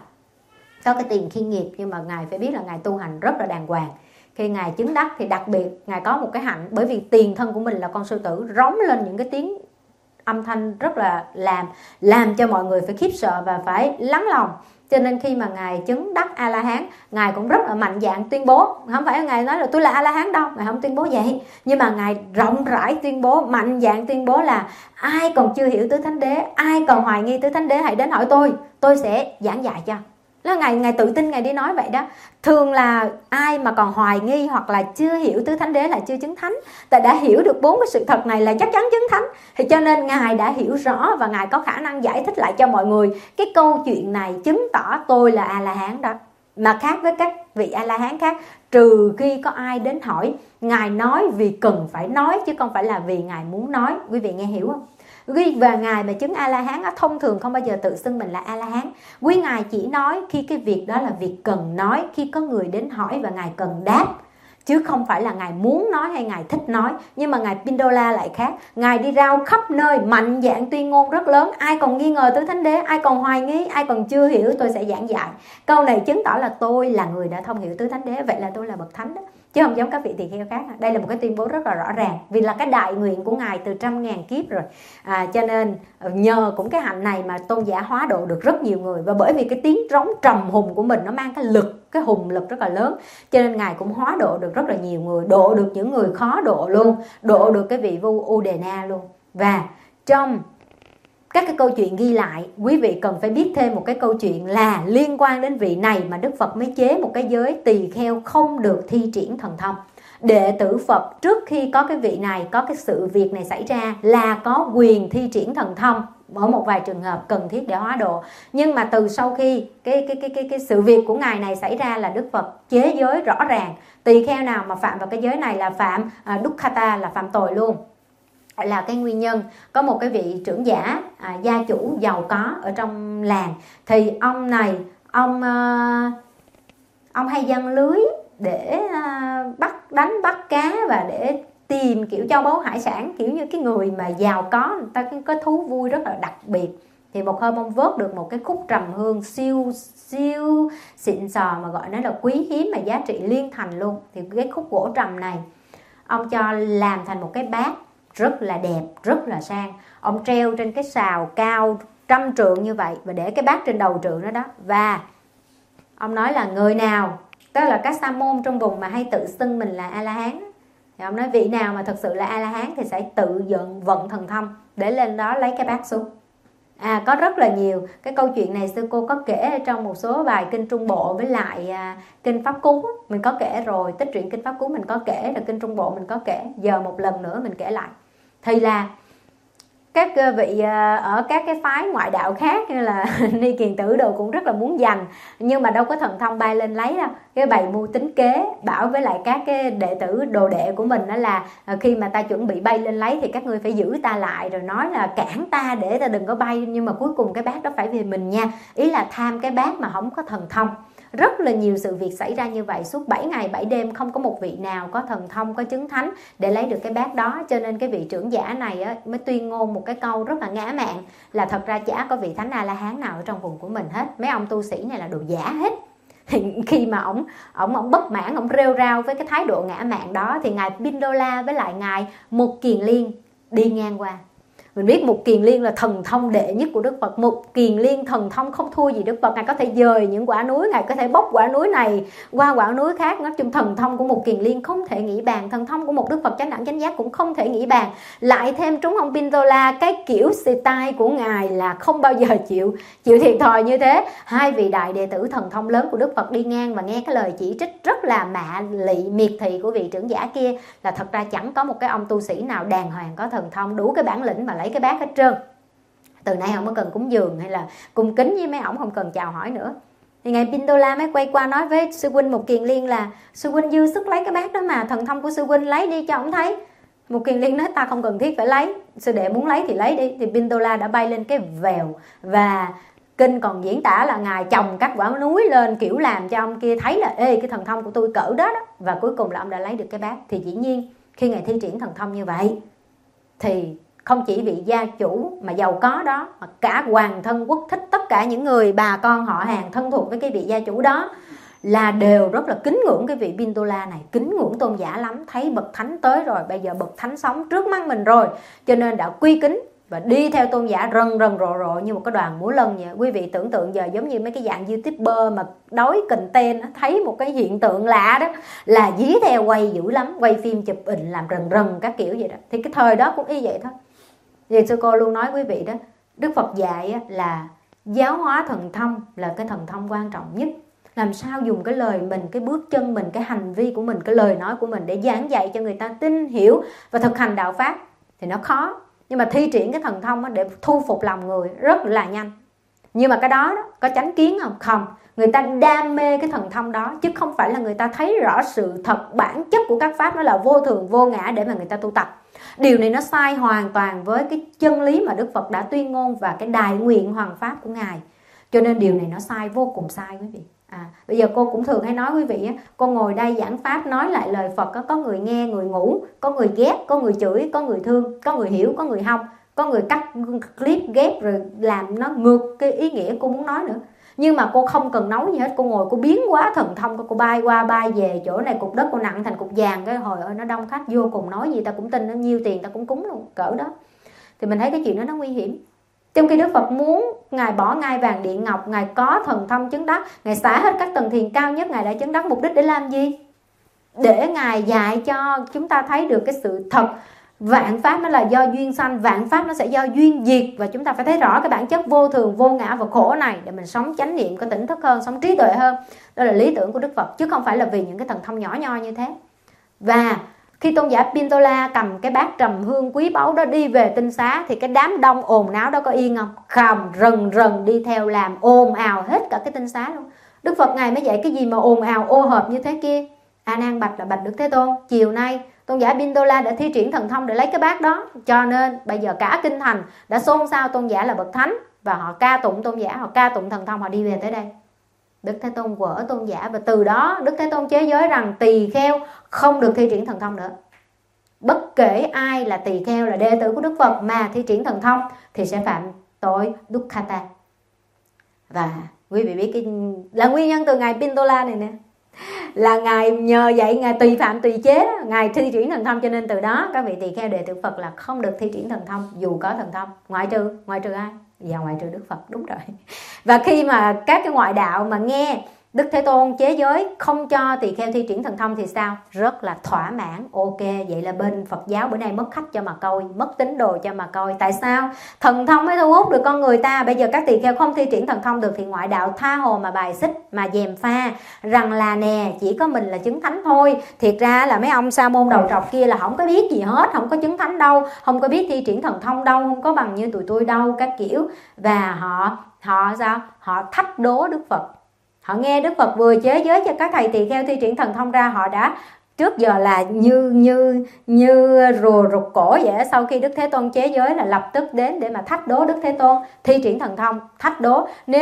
có cái tiền khiên nghiệp, nhưng mà ngài phải biết là ngài tu hành rất là đàng hoàng. Khi ngài chứng đắc thì đặc biệt ngài có một cái hạnh, bởi vì tiền thân của mình là con sư tử, rống lên những cái tiếng âm thanh rất là làm làm cho mọi người phải khiếp sợ và phải lắng lòng. Cho nên khi mà ngài chứng đắc A La Hán, ngài cũng rất là mạnh dạn tuyên bố, không phải ngài nói là tôi là A La Hán đâu, ngài không tuyên bố vậy, nhưng mà ngài rộng rãi tuyên bố, mạnh dạn tuyên bố là ai còn chưa hiểu tứ thánh đế, ai còn hoài nghi tứ thánh đế, hãy đến hỏi tôi, tôi sẽ giảng dạy cho. Đó, ngài ngài tự tin ngài đi nói vậy đó. Thường là ai mà còn hoài nghi hoặc là chưa hiểu tứ thánh đế là chưa chứng thánh. Tại đã hiểu được bốn cái sự thật này là chắc chắn chứng thánh. Thì cho nên ngài đã hiểu rõ và ngài có khả năng giải thích lại cho mọi người cái câu chuyện này, chứng tỏ tôi là A La Hán đó. Mà khác với các vị A La Hán khác, trừ khi có ai đến hỏi, ngài nói vì cần phải nói chứ không phải là vì ngài muốn nói. Quý vị nghe hiểu không? Quý và ngài mà chứng A La Hán thông thường không bao giờ tự xưng mình là A La Hán. Quý ngài chỉ nói khi cái việc đó là việc cần nói, khi có người đến hỏi và ngài cần đáp, chứ không phải là ngài muốn nói hay ngài thích nói. Nhưng mà ngài Pindola lại khác, ngài đi rao khắp nơi, mạnh dạn tuyên ngôn rất lớn. Ai còn nghi ngờ tứ thánh đế, ai còn hoài nghi, ai còn chưa hiểu, tôi sẽ giảng dạy. Câu này chứng tỏ là tôi là người đã thông hiểu tứ thánh đế, vậy là tôi là bậc thánh đó, chứ không giống các vị tỳ kheo khác. Đây là một cái tuyên bố rất là rõ ràng, vì là cái đại nguyện của ngài từ trăm ngàn kiếp rồi. À, cho nên nhờ cũng cái hạnh này mà tôn giả hóa độ được rất nhiều người. Và bởi vì cái tiếng trống trầm hùng của mình nó mang cái lực, cái hùng lực rất là lớn, cho nên ngài cũng hóa độ được rất là nhiều người, độ được những người khó độ luôn, độ được cái vị Vu Udena luôn. Và trong các cái câu chuyện ghi lại, quý vị cần phải biết thêm một cái câu chuyện là liên quan đến vị này mà Đức Phật mới chế một cái giới tỳ kheo không được thi triển thần thông. Đệ tử Phật trước khi có cái vị này, có cái sự việc này xảy ra là có quyền thi triển thần thông ở một vài trường hợp cần thiết để hóa độ. Nhưng mà từ sau khi cái cái cái cái cái sự việc của ngài này xảy ra là Đức Phật chế giới rõ ràng, tỳ kheo nào mà phạm vào cái giới này là phạm uh, Dukkata, là phạm tội luôn. Là cái nguyên nhân có một cái vị trưởng giả à, gia chủ giàu có ở trong làng, thì ông này ông uh, ông hay giăng lưới để uh, bắt đánh bắt cá và để tìm kiểu châu báu hải sản, kiểu như cái người mà giàu có người ta có thú vui rất là đặc biệt. Thì một hôm ông vớt được một cái khúc trầm hương siêu siêu xịn sò mà gọi nó là quý hiếm mà giá trị liên thành luôn. Thì cái khúc gỗ trầm này ông cho làm thành một cái bát rất là đẹp, rất là sang. Ông treo trên cái sào cao trăm trượng như vậy và để cái bát trên đầu trượng đó đó. Và ông nói là người nào, tức là các sa môn trong vùng mà hay tự xưng mình là A La Hán, thì ông nói vị nào mà thật sự là A La Hán thì sẽ tự vận vận thần thông để lên đó lấy cái bát xuống. À, có rất là nhiều cái câu chuyện này sư cô có kể trong một số bài kinh Trung Bộ với lại à, kinh Pháp Cú mình có kể rồi, tích truyện kinh Pháp Cú mình có kể, rồi kinh Trung Bộ mình có kể, giờ một lần nữa mình kể lại. Thì là các vị ở các cái phái ngoại đạo khác như là Ni Kiền Tử đồ cũng rất là muốn giành, nhưng mà đâu có thần thông bay lên lấy đâu. Cái bày mưu tính kế bảo với lại các cái đệ tử đồ đệ của mình đó là khi mà ta chuẩn bị bay lên lấy thì các ngươi phải giữ ta lại, rồi nói là cản ta để ta đừng có bay, nhưng mà cuối cùng cái bát đó phải về mình nha. Ý là tham cái bát mà không có thần thông. rất là nhiều sự việc xảy ra như vậy. Suốt bảy ngày bảy đêm không có một vị nào có thần thông, có chứng thánh để lấy được cái bát đó. Cho nên cái vị trưởng giả này á, mới tuyên ngôn một cái câu rất là ngã mạn, là thật ra chả có vị thánh A-la-hán nào ở trong vùng của mình hết. Mấy ông tu sĩ này là đồ giả hết. Thì khi mà ổng ổng ổng bất mãn, ổng rêu rao với cái thái độ ngã mạn đó, thì ngài Pindola với lại ngài Mục Kiền Liên đi ngang qua. Mình biết Mục Kiền Liên là thần thông đệ nhất của Đức Phật. Mục Kiền Liên thần thông không thua gì Đức Phật. Ngài có thể dời những quả núi, ngài có thể bốc quả núi này qua quả núi khác. Nói chung thần thông của Mục Kiền Liên không thể nghĩ bàn. Thần thông của một Đức Phật chánh đẳng chánh giác cũng không thể nghĩ bàn. Lại thêm trúng ông Pindola, cái kiểu style của ngài là không bao giờ chịu chịu thiệt thòi như thế. Hai vị đại đệ tử thần thông lớn của Đức Phật đi ngang và nghe cái lời chỉ trích rất là mạ lị miệt thị của vị trưởng giả kia, là thật ra chẳng có một cái ông tu sĩ nào đàng hoàng có thần thông đủ cái bản lĩnh mà lấy cái bát hết trơn. Từ nay không có cần cúng dường hay là cung kính với mấy ổng, không cần chào hỏi nữa. Thì ngài Pindola mới quay qua nói với sư huynh Mục Kiền Liên là sư huynh dư sức lấy cái bát đó mà, thần thông của sư huynh lấy đi cho ổng thấy. Mục Kiền Liên nói ta không cần thiết phải lấy, sư đệ muốn lấy thì lấy đi. Thì Pindola đã bay lên cái vèo, và kinh còn diễn tả là ngài chồng các quả núi lên kiểu làm cho ông kia thấy là ê cái thần thông của tôi cỡ đó đó. Và cuối cùng là ông đã lấy được cái bát. Thì dĩ nhiên khi ngài thi triển thần thông như vậy thì không chỉ vị gia chủ mà giàu có đó, mà cả hoàng thân quốc thích, tất cả những người bà con họ hàng thân thuộc với cái vị gia chủ đó là đều rất là kính ngưỡng cái vị Pindola này, kính ngưỡng tôn giả lắm. Thấy bậc thánh tới rồi, bây giờ bậc thánh sống trước mắt mình rồi, cho nên đã quy kính và đi theo tôn giả rần rần rộ rộ như một cái đoàn múa lân vậy. Quý vị tưởng tượng giờ giống như mấy cái dạng YouTuber mà đói content, thấy một cái hiện tượng lạ đó là dí theo quay dữ lắm, quay phim chụp hình làm rần rần các kiểu vậy đó. Thì cái thời đó cũng y vậy thôi. Vì sư cô luôn nói quý vị đó, Đức Phật dạy là giáo hóa thần thông là cái thần thông quan trọng nhất. Làm sao dùng cái lời mình, cái bước chân mình, cái hành vi của mình, cái lời nói của mình để giảng dạy cho người ta tin hiểu và thực hành đạo pháp thì nó khó. Nhưng mà thi triển cái thần thông để thu phục lòng người rất là nhanh. Nhưng mà cái đó, đó có chánh kiến không? Không. Người ta đam mê cái thần thông đó, chứ không phải là người ta thấy rõ sự thật bản chất của các pháp, nó là vô thường vô ngã để mà người ta tu tập. Điều này nó sai hoàn toàn với cái chân lý mà Đức Phật đã tuyên ngôn và cái đại nguyện hoàng pháp của Ngài. Cho nên điều này nó sai, vô cùng sai quý vị. À, bây giờ cô cũng thường hay nói quý vị, cô ngồi đây giảng pháp nói lại lời Phật, có người nghe, người ngủ, có người ghét, có người chửi, có người thương, có người hiểu, có người không, có người cắt clip ghép rồi làm nó ngược cái ý nghĩa cô muốn nói nữa. Nhưng mà cô không cần nói gì hết, cô ngồi cô biến hóa thần thông, cô bay qua bay về, chỗ này cục đất cô nặng thành cục vàng, cái hồi ơi nó đông khách vô cùng, nói gì ta cũng tin, nó nhiêu tiền ta cũng cúng luôn, cỡ đó. Thì mình thấy cái chuyện đó nó nguy hiểm. Trong khi Đức Phật muốn Ngài bỏ ngai vàng điện ngọc, Ngài có thần thông chứng đắc, Ngài xả hết các tầng thiền cao nhất, Ngài đã chứng đắc, mục đích để làm gì? Để Ngài dạy cho chúng ta thấy được cái sự thật. Vạn pháp nó là do duyên sanh, vạn pháp nó sẽ do duyên diệt, và chúng ta phải thấy rõ cái bản chất vô thường, vô ngã và khổ này để mình sống chánh niệm, có tỉnh thức hơn, sống trí tuệ hơn. Đó là lý tưởng của Đức Phật, chứ không phải là vì những cái thần thông nhỏ nho như thế. Và khi tôn giả Pindola cầm cái bát trầm hương quý báu đó đi về tinh xá, thì cái đám đông ồn náo đó có yên không? Không, rần rần đi theo làm ồn ào hết cả cái tinh xá luôn. Đức Phật Ngài mới dạy cái gì mà ồn ào ô hợp như thế kia? A Nan bạch là bạch Đức Thế Tôn, chiều nay tôn giả Pindola đã thi triển thần thông để lấy cái bát đó, cho nên bây giờ cả kinh thành đã xôn xao tôn giả là bậc thánh, và họ ca tụng tôn giả, họ ca tụng thần thông, họ đi về tới đây. Đức Thế Tôn quở tôn giả, và từ đó Đức Thế Tôn chế giới rằng tỳ kheo không được thi triển thần thông nữa. Bất kể ai là tỳ kheo, là đệ tử của Đức Phật mà thi triển thần thông thì sẽ phạm tội Dukkata. Và quý vị biết cái là nguyên nhân từ ngài Pindola này nè, là ngài nhờ vậy ngài tùy phạm tùy chế, ngài thi triển thần thông, cho nên từ đó các vị tỳ kheo đệ tử Phật là không được thi triển thần thông dù có thần thông, ngoại trừ ngoại trừ ai? Và ngoại trừ Đức Phật, đúng rồi. Và khi mà các cái ngoại đạo mà nghe Đức Thế Tôn chế giới không cho tỳ kheo thi triển thần thông thì sao? Rất là thỏa mãn. Ok, vậy là bên Phật giáo bữa nay mất khách cho mà coi, mất tín đồ cho mà coi. Tại sao? Thần thông mới thu hút được con người ta. Bây giờ các tỳ kheo không thi triển thần thông được thì ngoại đạo tha hồ mà bài xích, mà dèm pha rằng là nè, chỉ có mình là chứng thánh thôi. Thiệt ra là mấy ông sa môn đầu trọc kia là không có biết gì hết, không có chứng thánh đâu, không có biết thi triển thần thông đâu, không có bằng như tụi tôi đâu, các kiểu. Và họ họ sao? Họ thách đố Đức Phật. Họ nghe Đức Phật vừa chế giới cho các thầy tỳ kheo thi triển thần thông ra, họ đã trước giờ là như như như rùa rụt cổ vậy. Sau khi Đức Thế Tôn chế giới là lập tức đến để mà thách đố Đức Thế Tôn thi triển thần thông, thách đố. Nếu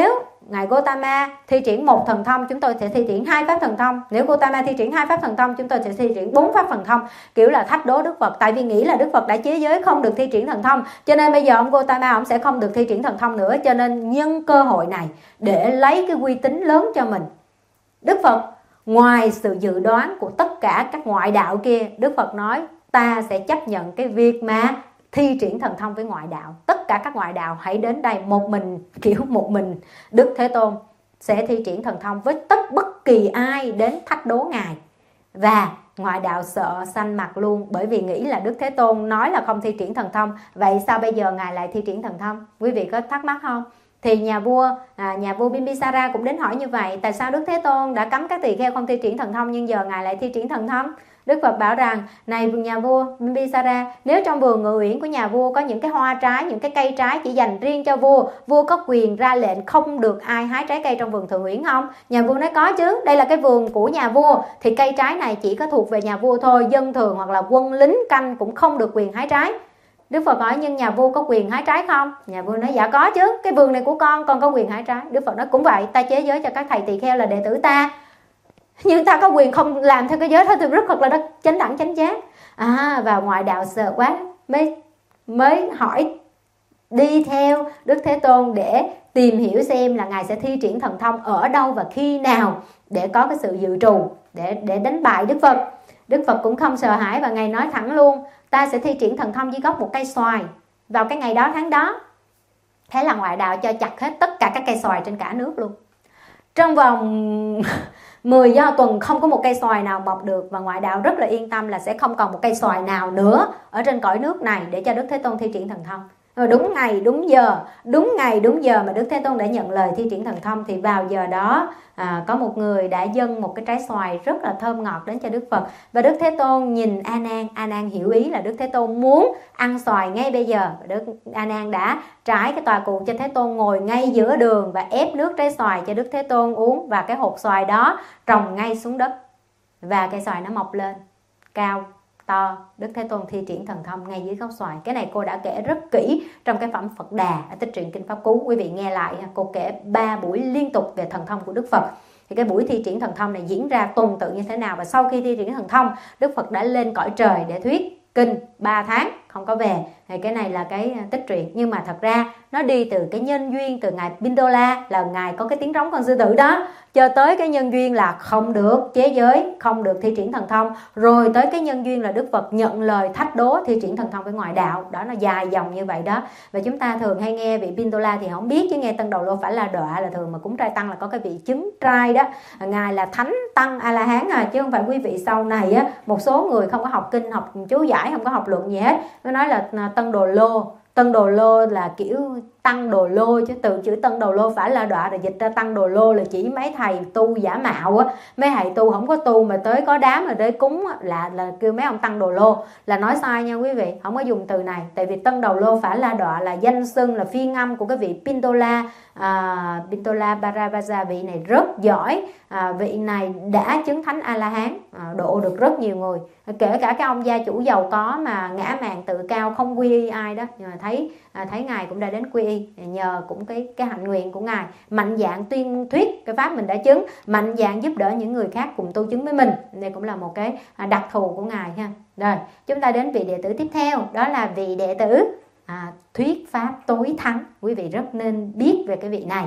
ngài Gotama thi triển một thần thông, chúng tôi sẽ thi triển hai pháp thần thông. Nếu Gotama thi triển hai pháp thần thông, chúng tôi sẽ thi triển bốn pháp thần thông, kiểu là thách đố Đức Phật. Tại vì nghĩ là Đức Phật đã chế giới không được thi triển thần thông, cho nên bây giờ ông Gotama ông sẽ không được thi triển thần thông nữa. Cho nên nhân cơ hội này để lấy cái uy tín lớn cho mình. Đức Phật ngoài sự dự đoán của tất cả các ngoại đạo kia, Đức Phật nói ta sẽ chấp nhận cái việc mà thi triển thần thông với ngoại đạo. Tất cả các ngoại đạo hãy đến đây, một mình, kiểu một mình Đức Thế Tôn sẽ thi triển thần thông với tất bất kỳ ai đến thách đố ngài. Và ngoại đạo sợ xanh mặt luôn, bởi vì nghĩ là Đức Thế Tôn nói là không thi triển thần thông, vậy sao bây giờ ngài lại thi triển thần thông? Quý vị có thắc mắc không? Thì nhà vua à, nhà vua Bimbisara cũng đến hỏi như vậy, tại sao Đức Thế Tôn đã cấm các tỳ kheo không thi triển thần thông nhưng giờ ngài lại thi triển thần thông? Đức Phật bảo rằng, này nhà vua Bimbisara, nếu trong vườn ngự uyển của nhà vua có những cái hoa trái, những cái cây trái chỉ dành riêng cho vua, vua có quyền ra lệnh không được ai hái trái cây trong vườn thượng uyển không? Nhà vua nói có chứ, đây là cái vườn của nhà vua, thì cây trái này chỉ có thuộc về nhà vua thôi, dân thường hoặc là quân lính canh cũng không được quyền hái trái. Đức Phật hỏi nhưng nhà vua có quyền hái trái không? Nhà vua nói dạ có chứ, cái vườn này của con, con có quyền hái trái. Đức Phật nói cũng vậy, ta chế giới cho các thầy tỳ kheo là đệ tử ta, nhưng ta có quyền không làm theo cái giới đó, thì rất thật là đất chánh đẳng chánh giác. À, và ngoại đạo sợ quá mới mới hỏi đi theo Đức Thế Tôn để tìm hiểu xem là ngài sẽ thi triển thần thông ở đâu và khi nào để có cái sự dự trù để để đánh bại Đức Phật. Đức Phật cũng không sợ hãi và ngài nói thẳng luôn, ta sẽ thi triển thần thông dưới gốc một cây xoài vào cái ngày đó tháng đó. Thế là ngoại đạo cho chặt hết tất cả các cây xoài trên cả nước luôn. Trong vòng mười do tuần không có một cây xoài nào mọc được, và ngoại đạo rất là yên tâm là sẽ không còn một cây xoài nào nữa ở trên cõi nước này để cho Đức Thế Tôn thi triển thần thông. Rồi đúng ngày đúng giờ, đúng ngày đúng giờ mà Đức Thế Tôn đã nhận lời thi triển thần thông, thì vào giờ đó à, có một người đã dâng một cái trái xoài rất là thơm ngọt đến cho Đức Phật. Và Đức Thế Tôn nhìn A Nan, A Nan hiểu ý là Đức Thế Tôn muốn ăn xoài ngay bây giờ. Đức A Nan đã trải cái tòa cụ cho Thế Tôn ngồi ngay giữa đường và ép nước trái xoài cho Đức Thế Tôn uống, và cái hột xoài đó trồng ngay xuống đất và cây xoài nó mọc lên cao to. Đức Thế Tôn thi triển thần thông ngay dưới gốc xoài. Cái này cô đã kể rất kỹ trong cái phẩm Phật Đà ở Tích Truyện Kinh Pháp Cú. Quý vị nghe lại, cô kể ba buổi liên tục về thần thông của Đức Phật. Thì cái buổi thi triển thần thông này diễn ra tuần tự như thế nào, và sau khi thi triển thần thông, Đức Phật đã lên cõi trời để thuyết kinh ba tháng không có về. Thì cái này là cái tích truyện, nhưng mà thật ra nó đi từ cái nhân duyên từ ngài Pindola, là ngài có cái tiếng trống con sư tử đó, cho tới cái nhân duyên là không được chế giới, không được thi triển thần thông, rồi tới cái nhân duyên là Đức Phật nhận lời thách đố thi triển thần thông với ngoại đạo. Đó, nó dài dòng như vậy đó. Và chúng ta thường hay nghe vị Pindola thì không biết, chứ nghe Tân Đầu Lô Phải La Đọa là thường mà cúng trai tăng là có cái vị chứng trai đó, ngài là thánh tăng A La Hán à, chứ không phải quý vị sau này á, một số người không có học kinh, học chú giải, không có học luận gì hết, nó nói là Tân Đồ Lô. Tân Đồ Lô là kiểu tăng đồ lô, chứ từ chữ Tân Đồ Lô Phải La Đọa rồi dịch ra tăng đồ lô là chỉ mấy thầy tu giả mạo á, mấy thầy tu không có tu mà tới có đám rồi tới cúng á, là là kêu mấy ông tăng đồ lô, là nói sai nha quý vị, không có dùng từ này. Tại vì Tân Đầu Lô Phải La Đọa là danh xưng, là phiên âm của cái vị Pindola à, Pindola Bharavaja. Vị này rất giỏi, à, vị này đã chứng thánh A La Hán, à, độ được rất nhiều người, kể cả cái ông gia chủ giàu có mà ngã mạn tự cao không quy y ai đó, nhưng mà thấy à, thấy ngài cũng đã đến quy y nhờ cũng cái cái hạnh nguyện của ngài, mạnh dạn tuyên thuyết cái pháp mình đã chứng, mạnh dạn giúp đỡ những người khác cùng tu chứng với mình. Đây cũng là một cái à, đặc thù của ngài ha. Rồi chúng ta đến vị đệ tử tiếp theo, đó là vị đệ tử à, thuyết pháp tối thắng. Quý vị rất nên biết về cái vị này.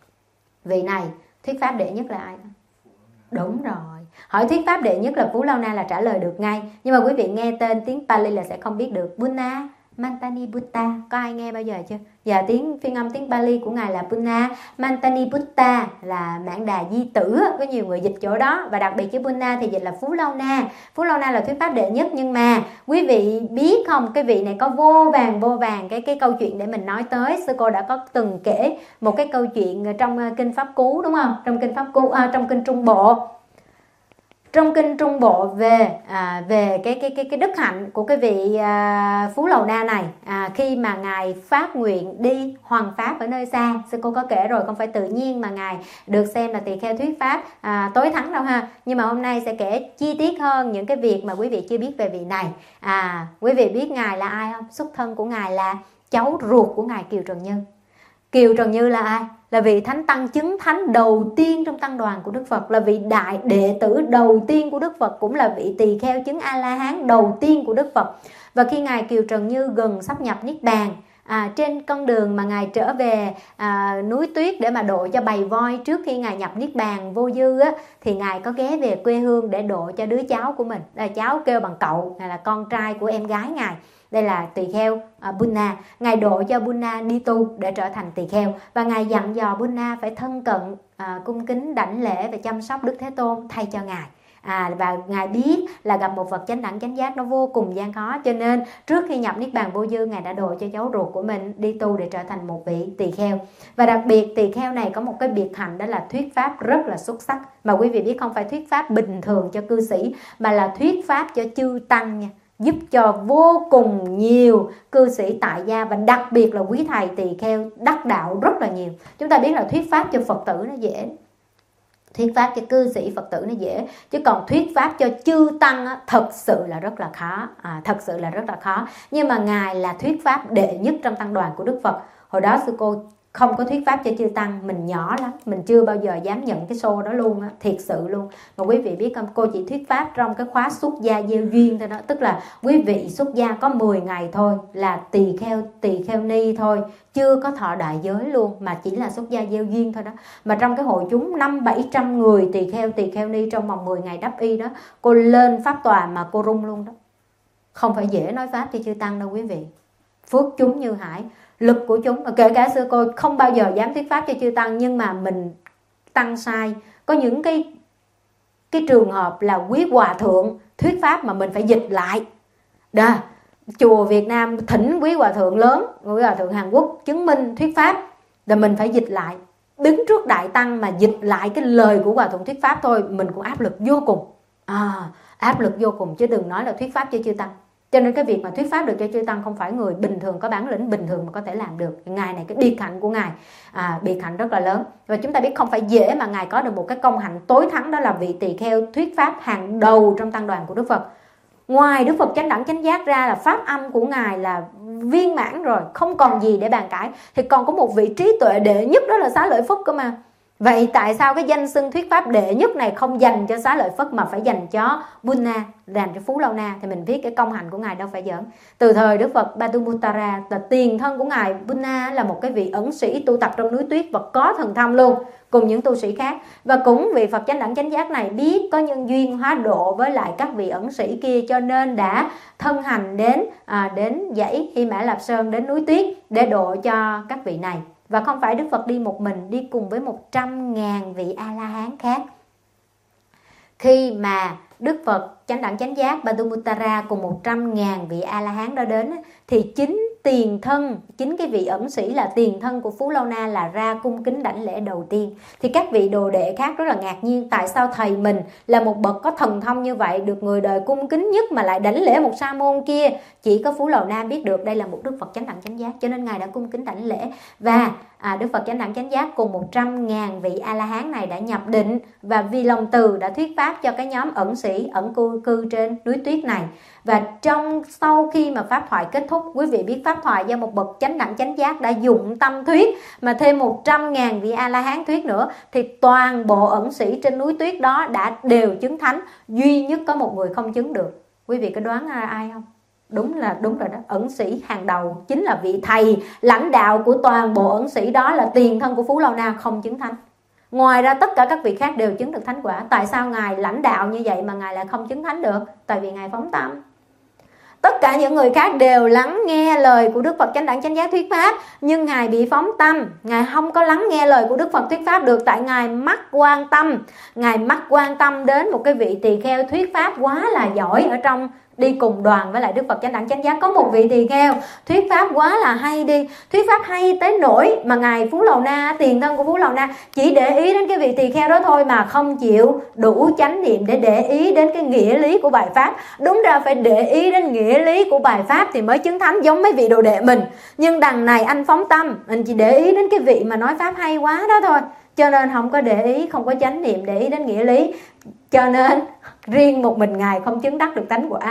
Vị này thuyết pháp đệ nhất là ai? Đúng rồi, hỏi thuyết pháp đệ nhất là Phú Lâu Na là trả lời được ngay, nhưng mà quý vị nghe tên tiếng Pali là sẽ không biết được. Punna Mantani Buddha, có ai nghe bao giờ chưa? Và tiếng phiên âm tiếng Pali của ngài là Punna Mantani Buddha, là Mạn Đà Di Tử, có nhiều người dịch chỗ đó, và đặc biệt chữ Punna thì dịch là Phú Lâu Na. Phú Lâu Na là thuyết pháp đệ nhất, nhưng mà quý vị biết không, cái vị này có vô vàng vô vàng cái cái câu chuyện để mình nói tới. Sư cô đã có từng kể một cái câu chuyện trong kinh Pháp Cú, đúng không? Trong kinh Pháp Cú, à, trong kinh Trung Bộ. Trong kinh Trung Bộ về à, về cái cái cái cái đức hạnh của cái vị à, Phú Lầu Na này, à, khi mà ngài phát nguyện đi hoằng pháp ở nơi xa. Sư cô có kể rồi, không phải tự nhiên mà ngài được xem là tỳ kheo thuyết pháp à, tối thắng đâu ha. Nhưng mà hôm nay sẽ kể chi tiết hơn những cái việc mà quý vị chưa biết về vị này. À, quý vị biết ngài là ai không? Xuất thân của ngài là cháu ruột của ngài Kiều Trần Nhân. Kiều Trần Như là ai? Là vị thánh tăng chứng thánh đầu tiên trong tăng đoàn của Đức Phật, là vị đại đệ tử đầu tiên của Đức Phật, cũng là vị tỳ kheo chứng A-la-hán đầu tiên của Đức Phật. Và khi Ngài Kiều Trần Như gần sắp nhập Niết Bàn, À, trên con đường mà Ngài trở về à, núi Tuyết để mà độ cho bầy voi trước khi Ngài nhập Niết Bàn vô dư á, thì Ngài có ghé về quê hương để độ cho đứa cháu của mình. Đây, cháu kêu bằng cậu, này là con trai của em gái Ngài. Đây là tỳ kheo à, Bunna. Ngài độ cho Bunna đi tu để trở thành tỳ kheo. Và Ngài dặn dò Bunna phải thân cận, à, cung kính, đảnh lễ và chăm sóc Đức Thế Tôn thay cho Ngài. À, và Ngài biết là gặp một vật chánh đẳng chánh giác nó vô cùng gian khó, cho nên trước khi nhập Niết Bàn vô dư, Ngài đã độ cho cháu ruột của mình đi tu để trở thành một vị tỳ kheo. Và đặc biệt tỳ kheo này có một cái biệt hạnh, đó là thuyết pháp rất là xuất sắc. Mà quý vị biết không phải thuyết pháp bình thường cho cư sĩ, mà là thuyết pháp cho chư tăng nha, giúp cho vô cùng nhiều cư sĩ tại gia, và đặc biệt là quý thầy tỳ kheo đắc đạo rất là nhiều. Chúng ta biết là thuyết pháp cho Phật tử nó dễ, thuyết pháp cho cư sĩ Phật tử nó dễ, chứ còn thuyết pháp cho chư tăng á, thật sự là rất là khó, à, thật sự là rất là khó. Nhưng mà Ngài là thuyết pháp đệ nhất trong tăng đoàn của Đức Phật. Hồi đó sư cô không có thuyết pháp cho chư tăng, mình nhỏ lắm, mình chưa bao giờ dám nhận cái show đó luôn á, thiệt sự luôn. Mà quý vị biết không, cô chỉ thuyết pháp trong cái khóa xuất gia gieo duyên thôi đó, tức là quý vị xuất gia có mười ngày thôi, là tỳ kheo tỳ kheo ni thôi, chưa có thọ đại giới luôn, mà chỉ là xuất gia gieo duyên thôi đó. Mà trong cái hội chúng năm bảy trăm người tỳ kheo tỳ kheo ni trong vòng mười ngày đắp y đó, cô lên pháp tòa mà cô rung luôn đó. Không phải dễ nói pháp cho chư tăng đâu quý vị. Phước chúng như hải, lực của chúng, kể cả sư cô không bao giờ dám thuyết pháp cho chư tăng, nhưng mà mình tăng sai. Có những cái cái trường hợp là quý hòa thượng thuyết pháp mà mình phải dịch lại. Đó, chùa Việt Nam thỉnh quý hòa thượng lớn, quý hòa thượng Hàn Quốc chứng minh thuyết pháp, là mình phải dịch lại. Đứng trước đại tăng mà dịch lại cái lời của hòa thượng thuyết pháp thôi, mình cũng áp lực vô cùng. À, áp lực vô cùng, chứ đừng nói là thuyết pháp cho chư tăng. Cho nên cái việc mà thuyết pháp được cho chư tăng không phải người bình thường có bản lĩnh bình thường mà có thể làm được. Ngài này, cái biệt hạnh của Ngài, à, biệt hạnh rất là lớn. Và chúng ta biết không phải dễ mà Ngài có được một cái công hạnh tối thắng, đó là vị tỳ kheo thuyết pháp hàng đầu trong tăng đoàn của Đức Phật. Ngoài Đức Phật chánh đẳng chánh giác ra là pháp âm của Ngài là viên mãn rồi, không còn gì để bàn cãi. Thì còn có một vị trí tuệ đệ nhất, đó là Xá Lợi Phất cơ mà. Vậy tại sao cái danh xưng thuyết pháp đệ nhất này không dành cho Xá Lợi Phất mà phải dành cho Bunna, dành cho Phú Lâu Na? Thì mình biết cái công hạnh của Ngài đâu phải giỡn. Từ thời Đức Phật Bhatumuttara, là tiền thân của Ngài Bunna là một cái vị ẩn sĩ tu tập trong núi Tuyết và có thần thông luôn, cùng những tu sĩ khác. Và cũng vị Phật chánh đẳng chánh giác này biết có nhân duyên hóa độ với lại các vị ẩn sĩ kia, cho nên đã thân hành đến à, đến dãy Hy Mã Lạp Sơn, đến núi Tuyết để độ cho các vị này. Và không phải Đức Phật đi một mình, đi cùng với một trăm ngàn vị A-la-hán khác. Khi mà Đức Phật chánh đẳng chánh giác Bhatumuttara cùng một trăm ngàn vị A-la-hán đó đến, thì chính tiền thân, chính cái vị ẩn sĩ là tiền thân của Phú Lâu Na là ra cung kính đảnh lễ đầu tiên. Thì các vị đồ đệ khác rất là ngạc nhiên, tại sao thầy mình là một bậc có thần thông như vậy, được người đời cung kính nhất mà lại đảnh lễ một sa môn kia. Chỉ có Phú Lâu Na biết được đây là một Đức Phật chánh đẳng chánh giác, cho nên Ngài đã cung kính đảnh lễ. Và à, Đức Phật chánh đẳng chánh giác cùng một trăm ngàn vị A-la-hán này đã nhập định, và vì lòng từ đã thuyết pháp cho cái nhóm ẩn sĩ ẩn cư, cư trên núi Tuyết này. Và trong sau khi mà pháp thoại kết thúc, quý vị biết pháp thoại do một bậc chánh đẳng chánh giác đã dụng tâm thuyết, mà thêm một trăm ngàn vị A-la-hán thuyết nữa, thì toàn bộ ẩn sĩ trên núi Tuyết đó đã đều chứng thánh, duy nhất có một người không chứng được. Quý vị có đoán ai không? Đúng là đúng rồi đó, ẩn sĩ hàng đầu chính là vị thầy lãnh đạo của toàn bộ ẩn sĩ, đó là tiền thân của Phú Lâu Na, không chứng thánh. Ngoài ra tất cả các vị khác đều chứng được thánh quả. Tại sao Ngài lãnh đạo như vậy mà Ngài lại không chứng thánh được? Tại vì Ngài phóng tâm. Tất cả những người khác đều lắng nghe lời của Đức Phật chánh đẳng chánh giác thuyết pháp, nhưng Ngài bị phóng tâm. Ngài không có lắng nghe lời của Đức Phật thuyết pháp được, tại Ngài mắc quan tâm. Ngài mắc quan tâm đến một cái vị tỳ kheo thuyết pháp quá là giỏi ở trong, đi cùng đoàn với lại Đức Phật chánh đẳng chánh giác. Có một vị tỳ kheo thuyết pháp quá là hay đi, thuyết pháp hay tới nỗi mà Ngài Phú Lâu Na, tiền thân của Phú Lâu Na, chỉ để ý đến cái vị tỳ kheo đó thôi, mà không chịu đủ chánh niệm để để ý đến cái nghĩa lý của bài pháp. Đúng ra phải để ý đến nghĩa lý của bài pháp thì mới chứng thánh, giống mấy vị đồ đệ mình. Nhưng đằng này anh phóng tâm, anh chỉ để ý đến cái vị mà nói pháp hay quá đó thôi, cho nên không có để ý, không có chánh niệm để ý đến nghĩa lý, cho nên riêng một mình Ngài không chứng đắc được thánh quả.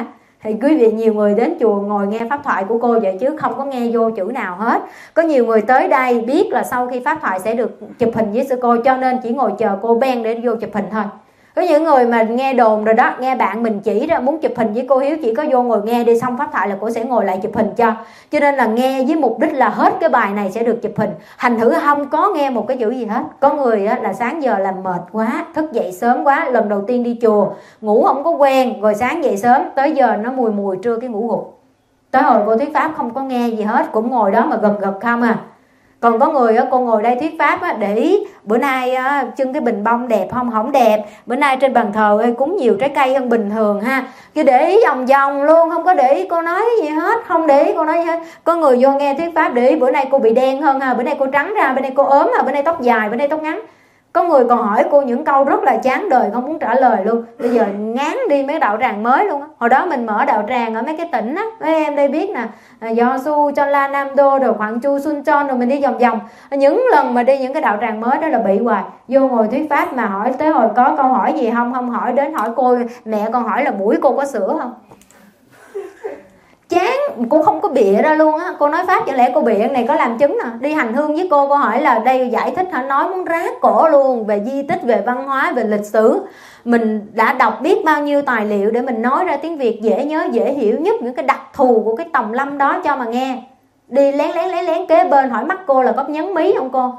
Thì quý vị nhiều người đến chùa ngồi nghe pháp thoại của cô vậy chứ không có nghe vô chữ nào hết. Có nhiều người tới đây biết là sau khi pháp thoại sẽ được chụp hình với sư cô, cho nên chỉ ngồi chờ cô ben để vô chụp hình thôi. Có những người mà nghe đồn rồi đó, nghe bạn mình chỉ ra muốn chụp hình với cô Hiếu, chỉ có vô ngồi nghe đi, xong pháp thoại là cô sẽ ngồi lại chụp hình cho. Cho nên là nghe với mục đích là hết cái bài này sẽ được chụp hình. Thành thử không có nghe một cái chữ gì hết. Có người là sáng giờ làm mệt quá, thức dậy sớm quá, lần đầu tiên đi chùa, ngủ không có quen, rồi sáng dậy sớm, tới giờ nó mùi mùi trưa cái ngủ gục. Tới hồi cô thuyết pháp không có nghe gì hết, cũng ngồi đó mà gật gật không à. Còn có người cô ngồi đây thuyết pháp để ý bữa nay trưng cái bình bông đẹp không? Không đẹp. Bữa nay trên bàn thờ cúng nhiều trái cây hơn bình thường ha. Cứ để ý vòng vòng luôn, không có để ý cô nói gì hết, không để ý cô nói gì hết. Có người vô nghe thuyết pháp để ý bữa nay cô bị đen hơn ha, bữa nay cô trắng ra, bữa nay cô ốm ha, bữa nay tóc dài, bữa nay tóc ngắn. Có người còn hỏi cô những câu rất là chán đời, không muốn trả lời luôn. Bây giờ ngán đi mấy đạo tràng mới luôn á. Hồi đó mình mở đạo tràng ở mấy cái tỉnh á, mấy em đây biết nè, Do Su, Chon La Nam Đô, rồi Khoảng Chu, Sun Chon, rồi mình đi vòng vòng. Những lần mà đi những cái đạo tràng mới đó là bị hoài. Vô ngồi thuyết pháp mà hỏi tới hồi có câu hỏi gì không, không hỏi đến hỏi cô, mẹ con hỏi là mũi cô có sữa không? Chán, cô không có bịa ra luôn á. Cô nói pháp chẳng lẽ cô bịa này có làm chứng nè. Đi hành hương với cô, cô hỏi là đây giải thích hả, nói muốn rát cổ luôn về di tích, về văn hóa, về lịch sử. Mình đã đọc biết bao nhiêu tài liệu để mình nói ra tiếng Việt dễ nhớ, dễ hiểu nhất những cái đặc thù của cái tòng lâm đó cho mà nghe. Đi lén lén lén lén kế bên hỏi mắt cô là có nhấn mí không cô?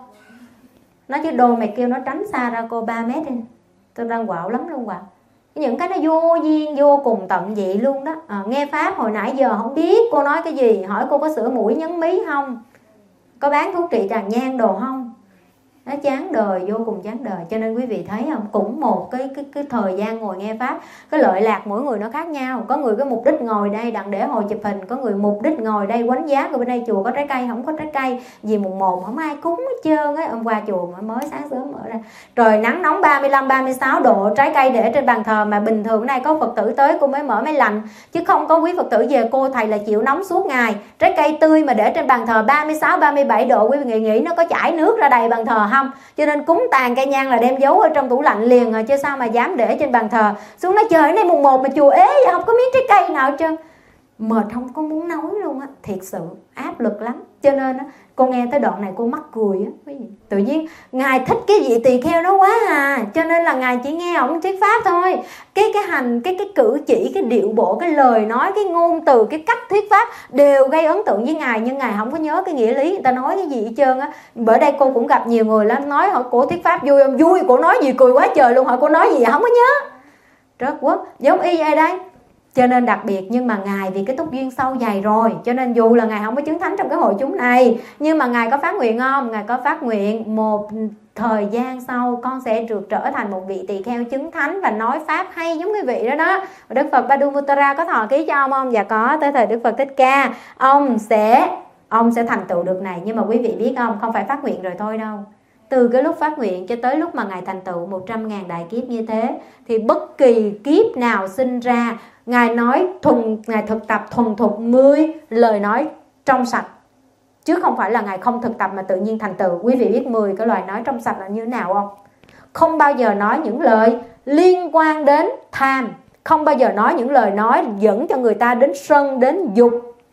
Nói chứ đồ mày kêu nó tránh xa ra cô ba mét đi. Tôi đang quạo lắm luôn quạo. Những cái nó vô duyên vô cùng tận vậy luôn đó. À, nghe pháp hồi nãy giờ không biết cô nói cái gì, hỏi cô có sửa mũi nhấn mí không, có bán thuốc trị tàn nhang đồ không. Nó chán đời, vô cùng chán đời. Cho nên quý vị thấy không, cũng một cái cái cái thời gian ngồi nghe pháp, cái lợi lạc mỗi người nó khác nhau. Có người cái mục đích ngồi đây đặng để hồi chụp hình, có người mục đích ngồi đây quánh giá, rồi bên đây chùa có trái cây không có trái cây, vì mùng một không ai cúng hết trơn á. Hôm qua chùa mới, mới sáng sớm mở ra, trời nắng nóng ba mươi lăm ba mươi sáu độ, trái cây để trên bàn thờ, mà bình thường nay có Phật tử tới cô mới mở máy lạnh, chứ không có quý Phật tử về cô thầy là chịu nóng suốt ngày. Trái cây tươi mà để trên bàn thờ ba mươi sáu ba mươi bảy độ, quý vị nghĩ nghĩ nó có chảy nước ra đầy bàn thờ không? Cho nên cúng tàn cây nhang là đem giấu ở trong tủ lạnh liền rồi, chứ sao mà dám để trên bàn thờ. Xuống nói trời nay mùng một mà chùa ế vậy, không có miếng trái cây nào hết trơn. Mệt không có muốn nói luôn á, thiệt sự áp lực lắm. Cho nên á, cô nghe tới đoạn này cô mắc cười á. Tự nhiên ngài thích cái vị tỳ kheo đó quá à, cho nên là ngài chỉ nghe ổng thuyết pháp thôi. Cái cái hành, cái cái cử chỉ, cái điệu bộ, cái lời nói, cái ngôn từ, cái cách thuyết pháp đều gây ấn tượng với ngài, nhưng ngài không có nhớ cái nghĩa lý người ta nói cái gì hết trơn á. Bữa đây cô cũng gặp nhiều người lắm, nói hỏi cổ thuyết pháp vui không? Vui, cổ nói gì cười quá trời luôn, hỏi cô nói gì không có nhớ. Rớt quất, giống y ai đây. Cho nên đặc biệt, nhưng mà ngài vì cái túc duyên sâu dày rồi, cho nên dù là ngài không có chứng thánh trong cái hội chúng này, nhưng mà ngài có phát nguyện không? Ngài có phát nguyện một thời gian sau con sẽ được trở thành một vị tỳ kheo chứng thánh và nói pháp hay giống cái vị đó đó. Đức Phật Padumuttara có thọ ký cho ông không? Dạ có. Tới thời Đức Phật Thích Ca ông sẽ ông sẽ thành tựu được này. Nhưng mà quý vị biết không, không phải phát nguyện rồi thôi đâu. Từ cái lúc phát nguyện cho tới lúc mà ngài thành tựu một trăm ngàn đại kiếp như thế, thì bất kỳ kiếp nào sinh ra, ngài nói thuần, ngài thực tập thuần thục mười lời nói trong sạch, chứ không phải là ngài không thực tập mà tự nhiên thành tựu. Quý vị biết mười cái lời nói trong sạch là như thế nào không? Không bao giờ nói những lời liên quan đến tham, không bao giờ nói những lời nói dẫn cho người ta đến sân, đến dục,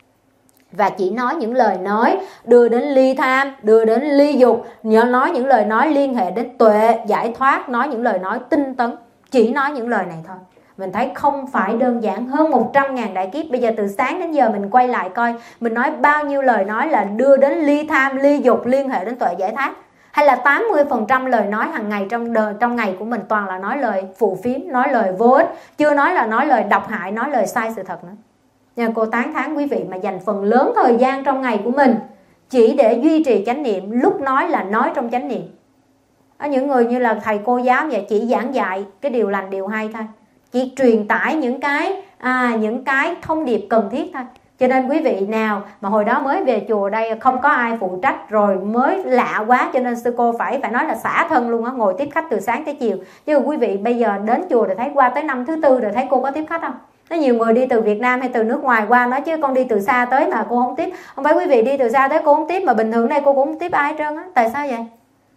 và chỉ nói những lời nói đưa đến ly tham, đưa đến ly dục, nhớ nói những lời nói liên hệ đến tuệ, giải thoát, nói những lời nói tinh tấn, chỉ nói những lời này thôi. Mình thấy không phải đơn giản. Hơn một trăm ngàn đại kiếp, bây giờ từ sáng đến giờ mình quay lại coi, mình nói bao nhiêu lời nói là đưa đến ly tham, ly dục, liên hệ đến tuệ, giải thoát. Hay là tám mươi phần trăm lời nói hàng ngày trong đời, trong ngày của mình toàn là nói lời phù phiếm, nói lời vô ích, chưa nói là nói lời độc hại, nói lời sai sự thật nữa. Nhưng cô tán thán quý vị mà dành phần lớn thời gian trong ngày của mình chỉ để duy trì chánh niệm, lúc nói là nói trong chánh niệm. Ở những người như là thầy cô giáo vậy, chỉ giảng dạy cái điều lành, điều hay thôi, chỉ truyền tải những cái à, những cái thông điệp cần thiết thôi. Cho nên quý vị nào mà hồi đó mới về chùa đây không có ai phụ trách, rồi mới lạ quá, cho nên sư cô phải phải nói là xả thân luôn á, ngồi tiếp khách từ sáng tới chiều. Chứ quý vị bây giờ đến chùa rồi thấy qua tới năm thứ tư rồi thấy cô có tiếp khách không? Có nhiều người đi từ Việt Nam hay từ nước ngoài qua nói chứ con đi từ xa tới mà cô không tiếp. Không phải quý vị đi từ xa tới cô không tiếp, mà bình thường đây cô cũng không tiếp ai hết trơn á. Tại sao vậy?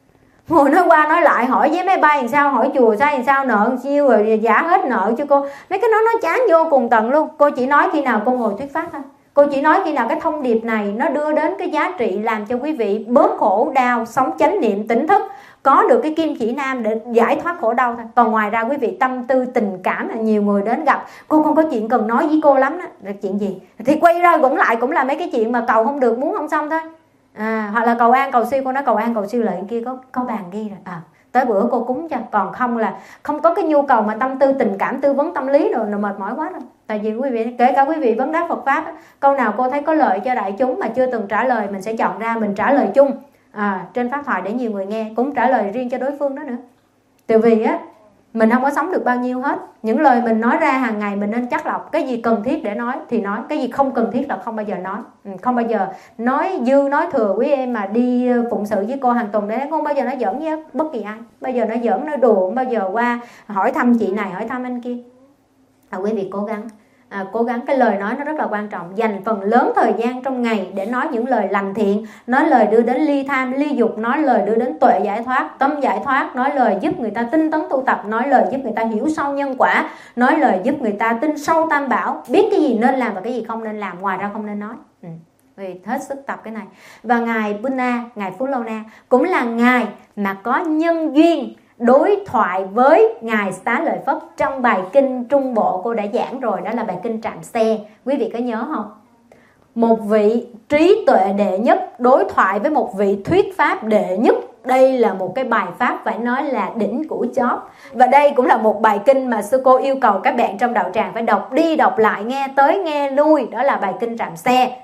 ngồi nói qua nói lại, hỏi vé máy bay làm sao, hỏi chùa sao làm sao, nợ nhiêu rồi trả hết nợ cho cô. Mấy cái đó nó chán vô cùng tận luôn. Cô chỉ nói khi nào cô ngồi thuyết pháp thôi. Cô chỉ nói khi nào cái thông điệp này nó đưa đến cái giá trị làm cho quý vị bớt khổ đau, sống chánh niệm tỉnh thức, có được cái kim chỉ nam để giải thoát khổ đau thôi. Còn ngoài ra quý vị tâm tư tình cảm là nhiều người đến gặp cô, không có chuyện cần nói với cô lắm đó. Là chuyện gì thì quay ra cũng lại cũng là mấy cái chuyện mà cầu không được, muốn không xong thôi. À, hoặc là cầu an cầu siêu, cô nói cầu an cầu siêu lại kia có có bàn ghi rồi. À, tới bữa cô cúng cho, còn không là không có cái nhu cầu mà tâm tư tình cảm tư vấn tâm lý rồi, nó mệt mỏi quá rồi. Tại vì quý vị, kể cả quý vị vấn đáp Phật pháp, câu nào cô thấy có lợi cho đại chúng mà chưa từng trả lời, mình sẽ chọn ra mình trả lời chung à, trên pháp thoại để nhiều người nghe, cũng trả lời riêng cho đối phương đó nữa. Tại vì á mình không có sống được bao nhiêu hết. Những lời mình nói ra hàng ngày mình nên chắc lọc. Cái gì cần thiết để nói thì nói, cái gì không cần thiết là không bao giờ nói. Không bao giờ nói dư nói thừa. Quý em mà đi phụng sự với cô hàng tuần đấy, không bao giờ nói giỡn với bất kỳ ai. Bao giờ nói giỡn nói đùa, không bao giờ qua hỏi thăm chị này hỏi thăm anh kia. À, quý vị cố gắng À, cố gắng cái lời nói nó rất là quan trọng. Dành phần lớn thời gian trong ngày để nói những lời lành thiện, nói lời đưa đến ly tham ly dục, nói lời đưa đến tuệ giải thoát, tâm giải thoát, nói lời giúp người ta tinh tấn tu tập, nói lời giúp người ta hiểu sâu nhân quả, nói lời giúp người ta tin sâu tam bảo, biết cái gì nên làm và cái gì không nên làm, ngoài ra không nên nói. ừ. Vì hết sức tập cái này. Và ngài Buddha, ngài Phú Lâu Na cũng là ngài mà có nhân duyên đối thoại với ngài Xá Lợi Phất trong bài kinh Trung Bộ cô đã giảng rồi, đó là bài kinh Trạm Xe. Quý vị có nhớ không? Một vị trí tuệ đệ nhất đối thoại với một vị thuyết pháp đệ nhất. Đây là một cái bài pháp phải nói là đỉnh của chóp. Và đây cũng là một bài kinh mà sư cô yêu cầu các bạn trong đạo tràng phải đọc đi đọc lại, nghe tới nghe lui. Đó là bài kinh Trạm Xe.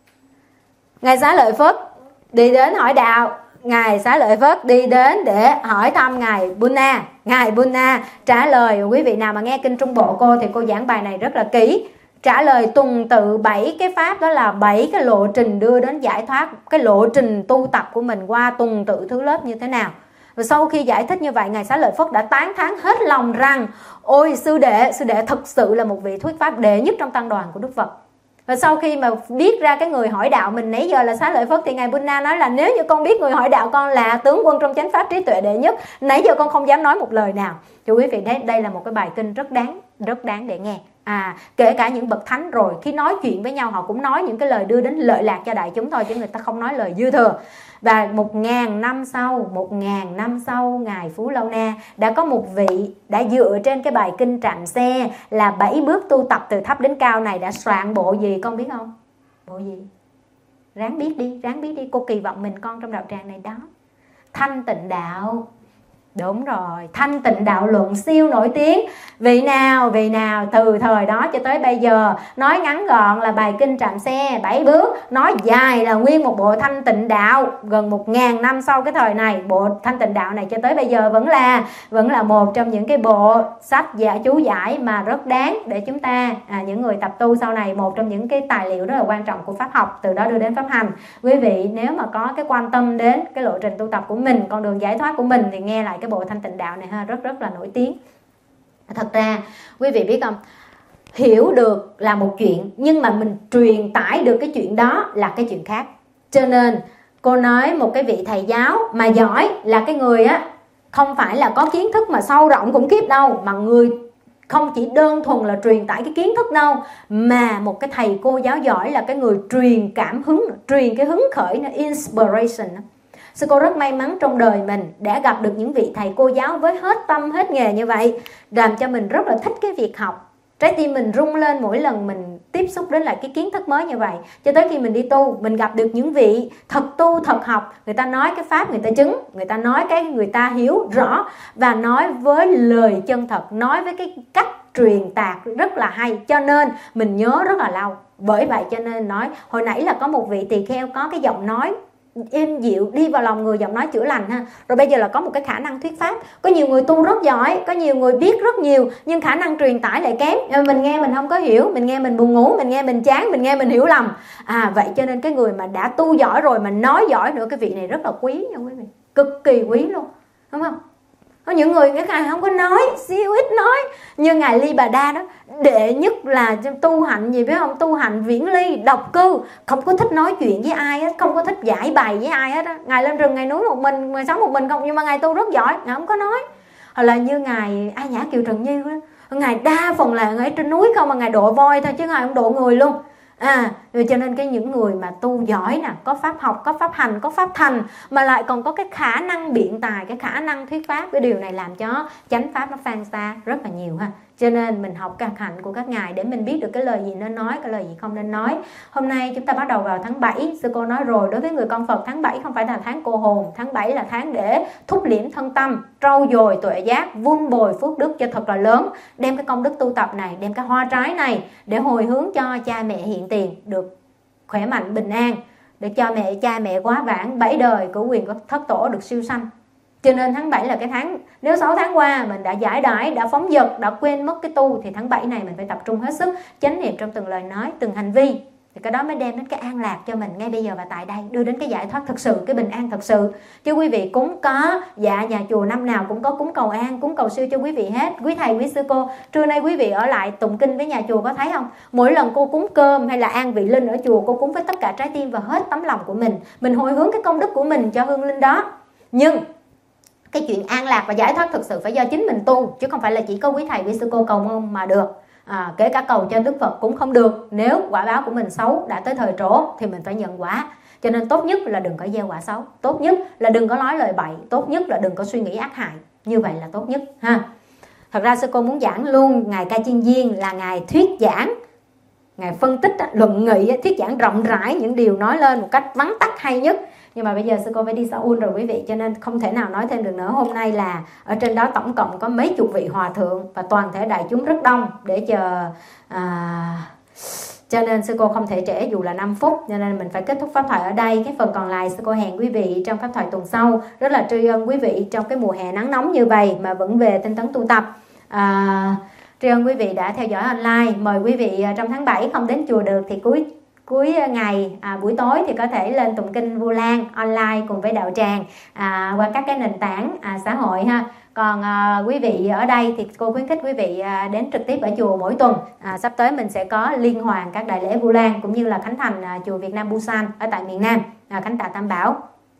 Ngài Xá Lợi Phất đi đến hỏi đạo. Ngài Xá Lợi Phất đi đến để hỏi thăm ngài Buddha. Ngài Buddha trả lời, quý vị nào mà nghe kinh Trung Bộ cô thì cô giảng bài này rất là kỹ. Trả lời tuần tự bảy cái pháp, đó là bảy cái lộ trình đưa đến giải thoát, cái lộ trình tu tập của mình qua tuần tự thứ lớp như thế nào. Và sau khi giải thích như vậy, ngài Xá Lợi Phất đã tán thán hết lòng rằng ôi sư đệ, sư đệ thực sự là một vị thuyết pháp đệ nhất trong tăng đoàn của Đức Phật. Và sau khi mà biết ra cái người hỏi đạo mình nãy giờ là Xá Lợi Phất, thì ngài Buddha nói là nếu như con biết người hỏi đạo con là tướng quân trong chánh pháp trí tuệ đệ nhất, nãy giờ con không dám nói một lời nào. Cho quý vị thấy đây là một cái bài kinh rất đáng, rất đáng để nghe. À, kể cả những bậc thánh rồi khi nói chuyện với nhau họ cũng nói những cái lời đưa đến lợi lạc cho đại chúng thôi, chứ người ta không nói lời dư thừa. Và một ngàn năm sau, một ngàn năm sau, ngài Phú Lâu Na đã có một vị đã dựa trên cái bài kinh Trạm Xe là bảy bước tu tập từ thấp đến cao này đã soạn bộ gì con biết không? Bộ gì? Ráng biết đi, ráng biết đi. Cô kỳ vọng mình con trong đạo tràng này đó. Thanh Tịnh Đạo. Đúng rồi, Thanh Tịnh Đạo Luận siêu nổi tiếng. Vị nào, vị nào từ thời đó cho tới bây giờ nói ngắn gọn là bài kinh Trạm Xe bảy bước, nói dài là nguyên một bộ Thanh Tịnh Đạo. Gần một ngàn năm sau cái thời này, bộ Thanh Tịnh Đạo này cho tới bây giờ vẫn là vẫn là một trong những cái bộ sách dạ chú giải mà rất đáng để chúng ta à, những người tập tu sau này, một trong những cái tài liệu rất là quan trọng của pháp học, từ đó đưa đến pháp hành. Quý vị nếu mà có cái quan tâm đến cái lộ trình tu tập của mình, con đường giải thoát của mình, thì nghe lại cái bộ Thanh Tịnh Đạo này ha, rất rất là nổi tiếng. Thật ra quý vị biết không, hiểu được là một chuyện, nhưng mà mình truyền tải được cái chuyện đó là cái chuyện khác. Cho nên cô nói một cái vị thầy giáo mà giỏi là cái người á không phải là có kiến thức mà sâu rộng khủng khiếp đâu, mà người không chỉ đơn thuần là truyền tải cái kiến thức đâu, mà một cái thầy cô giáo giỏi là cái người truyền cảm hứng, truyền cái hứng khởi, inspiration. Sư cô rất may mắn trong đời mình đã gặp được những vị thầy cô giáo với hết tâm hết nghề như vậy, làm cho mình rất là thích cái việc học. Trái tim mình rung lên mỗi lần mình tiếp xúc đến lại cái kiến thức mới như vậy. Cho tới khi mình đi tu, mình gặp được những vị thật tu, thật học. Người ta nói cái pháp người ta chứng, người ta nói cái người ta hiểu rõ, và nói với lời chân thật, nói với cái cách truyền đạt rất là hay. Cho nên mình nhớ rất là lâu. Bởi vậy cho nên nói, hồi nãy là có một vị tỳ kheo có cái giọng nói êm dịu, đi vào lòng người, giọng nói chữa lành ha. Rồi bây giờ là có một cái khả năng thuyết pháp. Có nhiều người tu rất giỏi, có nhiều người biết rất nhiều, nhưng khả năng truyền tải lại kém. Mình nghe mình không có hiểu, mình nghe mình buồn ngủ, mình nghe mình chán, mình nghe mình hiểu lầm. À vậy cho nên cái người mà đã tu giỏi rồi mà nói giỏi nữa, cái vị này rất là quý nha quý vị, cực kỳ quý luôn, đúng không? Có những người cái ngài không có nói, siêu ít nói, như ngài Ly Bà Đa đó, đệ nhất là tu hành gì biết không, tu hành viễn ly, độc cư, không có thích nói chuyện với ai hết, không có thích giải bày với ai hết á. Ngài lên rừng ngài núi một mình, ngài sống một mình không, nhưng mà ngài tu rất giỏi, ngài không có nói. Hoặc là như ngài A Nhã Kiều Trần Như đó, ngài đa phần là ngài ở trên núi không, mà ngài độ voi thôi chứ ngài không độ người luôn. À, rồi cho nên cái những người mà tu giỏi nè, có pháp học, có pháp hành, có pháp thành, mà lại còn có cái khả năng biện tài, cái khả năng thuyết pháp, cái điều này làm cho chánh pháp nó phan xa rất là nhiều ha. Cho nên mình học các hạnh của các ngài để mình biết được cái lời gì nên nói, cái lời gì không nên nói. Hôm nay chúng ta bắt đầu vào tháng bảy. Sư cô nói rồi, đối với người con Phật, tháng bảy không phải là tháng cô hồn. Tháng bảy là tháng để thúc liễm thân tâm, trau dồi tuệ giác, vun bồi phước đức cho thật là lớn. Đem cái công đức tu tập này, đem cái hoa trái này để hồi hướng cho cha mẹ hiện tiền được khỏe mạnh, bình an, để cho mẹ cha mẹ quá vãng bảy đời cửu quyền của thất tổ được siêu sanh. Cho nên tháng bảy là cái tháng, nếu sáu tháng qua mình đã giải đãi, đã phóng dật, đã quên mất cái tu, thì tháng bảy này mình phải tập trung hết sức, chánh niệm trong từng lời nói, từng hành vi, thì cái đó mới đem đến cái an lạc cho mình ngay bây giờ và tại đây, đưa đến cái giải thoát thực sự, cái bình an thực sự. Chứ quý vị cúng có, dạ nhà chùa năm nào cũng có cúng cầu an, cúng cầu siêu cho quý vị hết. Quý thầy, quý sư cô, trưa nay quý vị ở lại tụng kinh với nhà chùa có thấy không? Mỗi lần cô cúng cơm hay là an vị linh ở chùa, cô cúng với tất cả trái tim và hết tấm lòng của mình. Mình hồi hướng cái công đức của mình cho hương linh đó. Nhưng cái chuyện an lạc và giải thoát thực sự phải do chính mình tu, chứ không phải là chỉ có quý thầy, quý sư cô cầu mong mà được. À, kể cả cầu cho Đức Phật cũng không được. Nếu quả báo của mình xấu, đã tới thời trổ thì mình phải nhận quả. Cho nên tốt nhất là đừng có gieo quả xấu, tốt nhất là đừng có nói lời bậy, tốt nhất là đừng có suy nghĩ ác hại. Như vậy là tốt nhất ha. Thật ra sư cô muốn giảng luôn ngài Ca Chiên Viên là ngài thuyết giảng, ngài phân tích, luận nghị, thuyết giảng rộng rãi những điều nói lên một cách vắn tắt hay nhất. Nhưng mà bây giờ sư cô phải đi Seoul rồi quý vị, cho nên không thể nào nói thêm được nữa. Hôm nay là ở trên đó tổng cộng có mấy chục vị hòa thượng và toàn thể đại chúng rất đông để chờ, à, cho nên sư cô không thể trễ dù là năm phút, cho nên mình phải kết thúc pháp thoại ở đây. Cái phần còn lại sư cô hẹn quý vị trong pháp thoại tuần sau. Rất là tri ân quý vị trong cái mùa hè nắng nóng như vậy mà vẫn về tinh tấn tu tập. à, tri ân quý vị đã theo dõi online. Mời quý vị trong tháng bảy không đến chùa được thì cuối cuối ngày à, buổi tối thì có thể lên tụng kinh Vu Lan online cùng với đạo tràng à, qua các cái nền tảng à, xã hội ha. Còn à, quý vị ở đây thì cô khuyến khích quý vị à, đến trực tiếp ở chùa mỗi tuần. à, Sắp tới mình sẽ có liên hoàn các đại lễ Vu Lan cũng như là khánh thành à, chùa Việt Nam Busan ở tại miền Nam, à, khánh tạ Tam Bảo.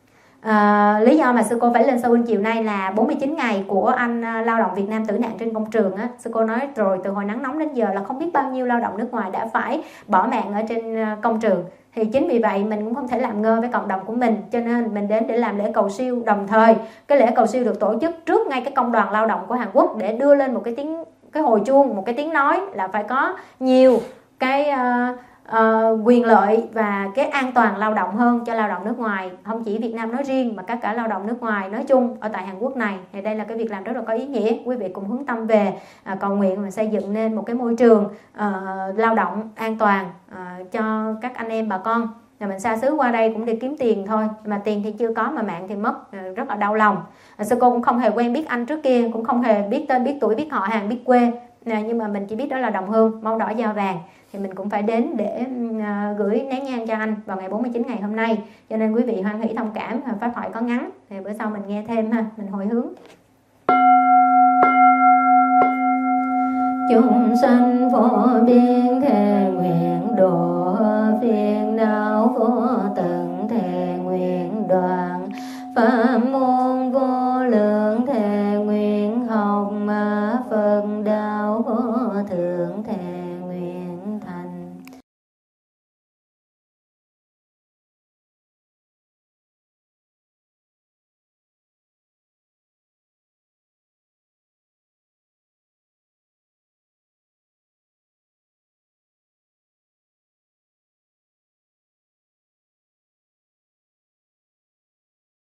À, lý do mà sư cô phải lên Seoul chiều nay là bốn mươi chín ngày của anh à, lao động Việt Nam tử nạn trên công trường á. Sư cô nói rồi, từ hồi nắng nóng đến giờ là không biết bao nhiêu lao động nước ngoài đã phải bỏ mạng ở trên à, công trường. Thì chính vì vậy mình cũng không thể làm ngơ với cộng đồng của mình, cho nên mình đến để làm lễ cầu siêu. Đồng thời cái lễ cầu siêu được tổ chức trước ngay cái công đoàn lao động của Hàn Quốc để đưa lên một cái tiếng, cái hồi chuông, một cái tiếng nói là phải có nhiều cái uh, uh, quyền lợi và cái an toàn lao động hơn cho lao động nước ngoài, không chỉ Việt Nam nói riêng mà các cả lao động nước ngoài nói chung ở tại Hàn Quốc này. Thì đây là cái việc làm rất là có ý nghĩa. Quý vị cùng hướng tâm về uh, cầu nguyện và xây dựng nên một cái môi trường uh, lao động an toàn uh, cho các anh em bà con. Là mình xa xứ qua đây cũng để kiếm tiền thôi, mà tiền thì chưa có mà mạng thì mất, rất là đau lòng. À, sư cô cũng không hề quen biết anh trước kia, cũng không hề biết tên, biết tuổi, biết họ hàng, biết quê, à, nhưng mà mình chỉ biết đó là đồng hương, màu đỏ da vàng, thì mình cũng phải đến để uh, gửi nén nhang cho anh vào ngày bốn mươi chín ngày hôm nay. Cho nên quý vị hoan hỷ thông cảm, pháp thoại có ngắn thì bữa sau mình nghe thêm ha, mình hồi hướng. Chúng sanh vô biên thề nguyện độ, phiền não vô tận thề nguyện đoạn, pháp môn vô lượng thề nguyện học, mà Phật đạo vô thượng thề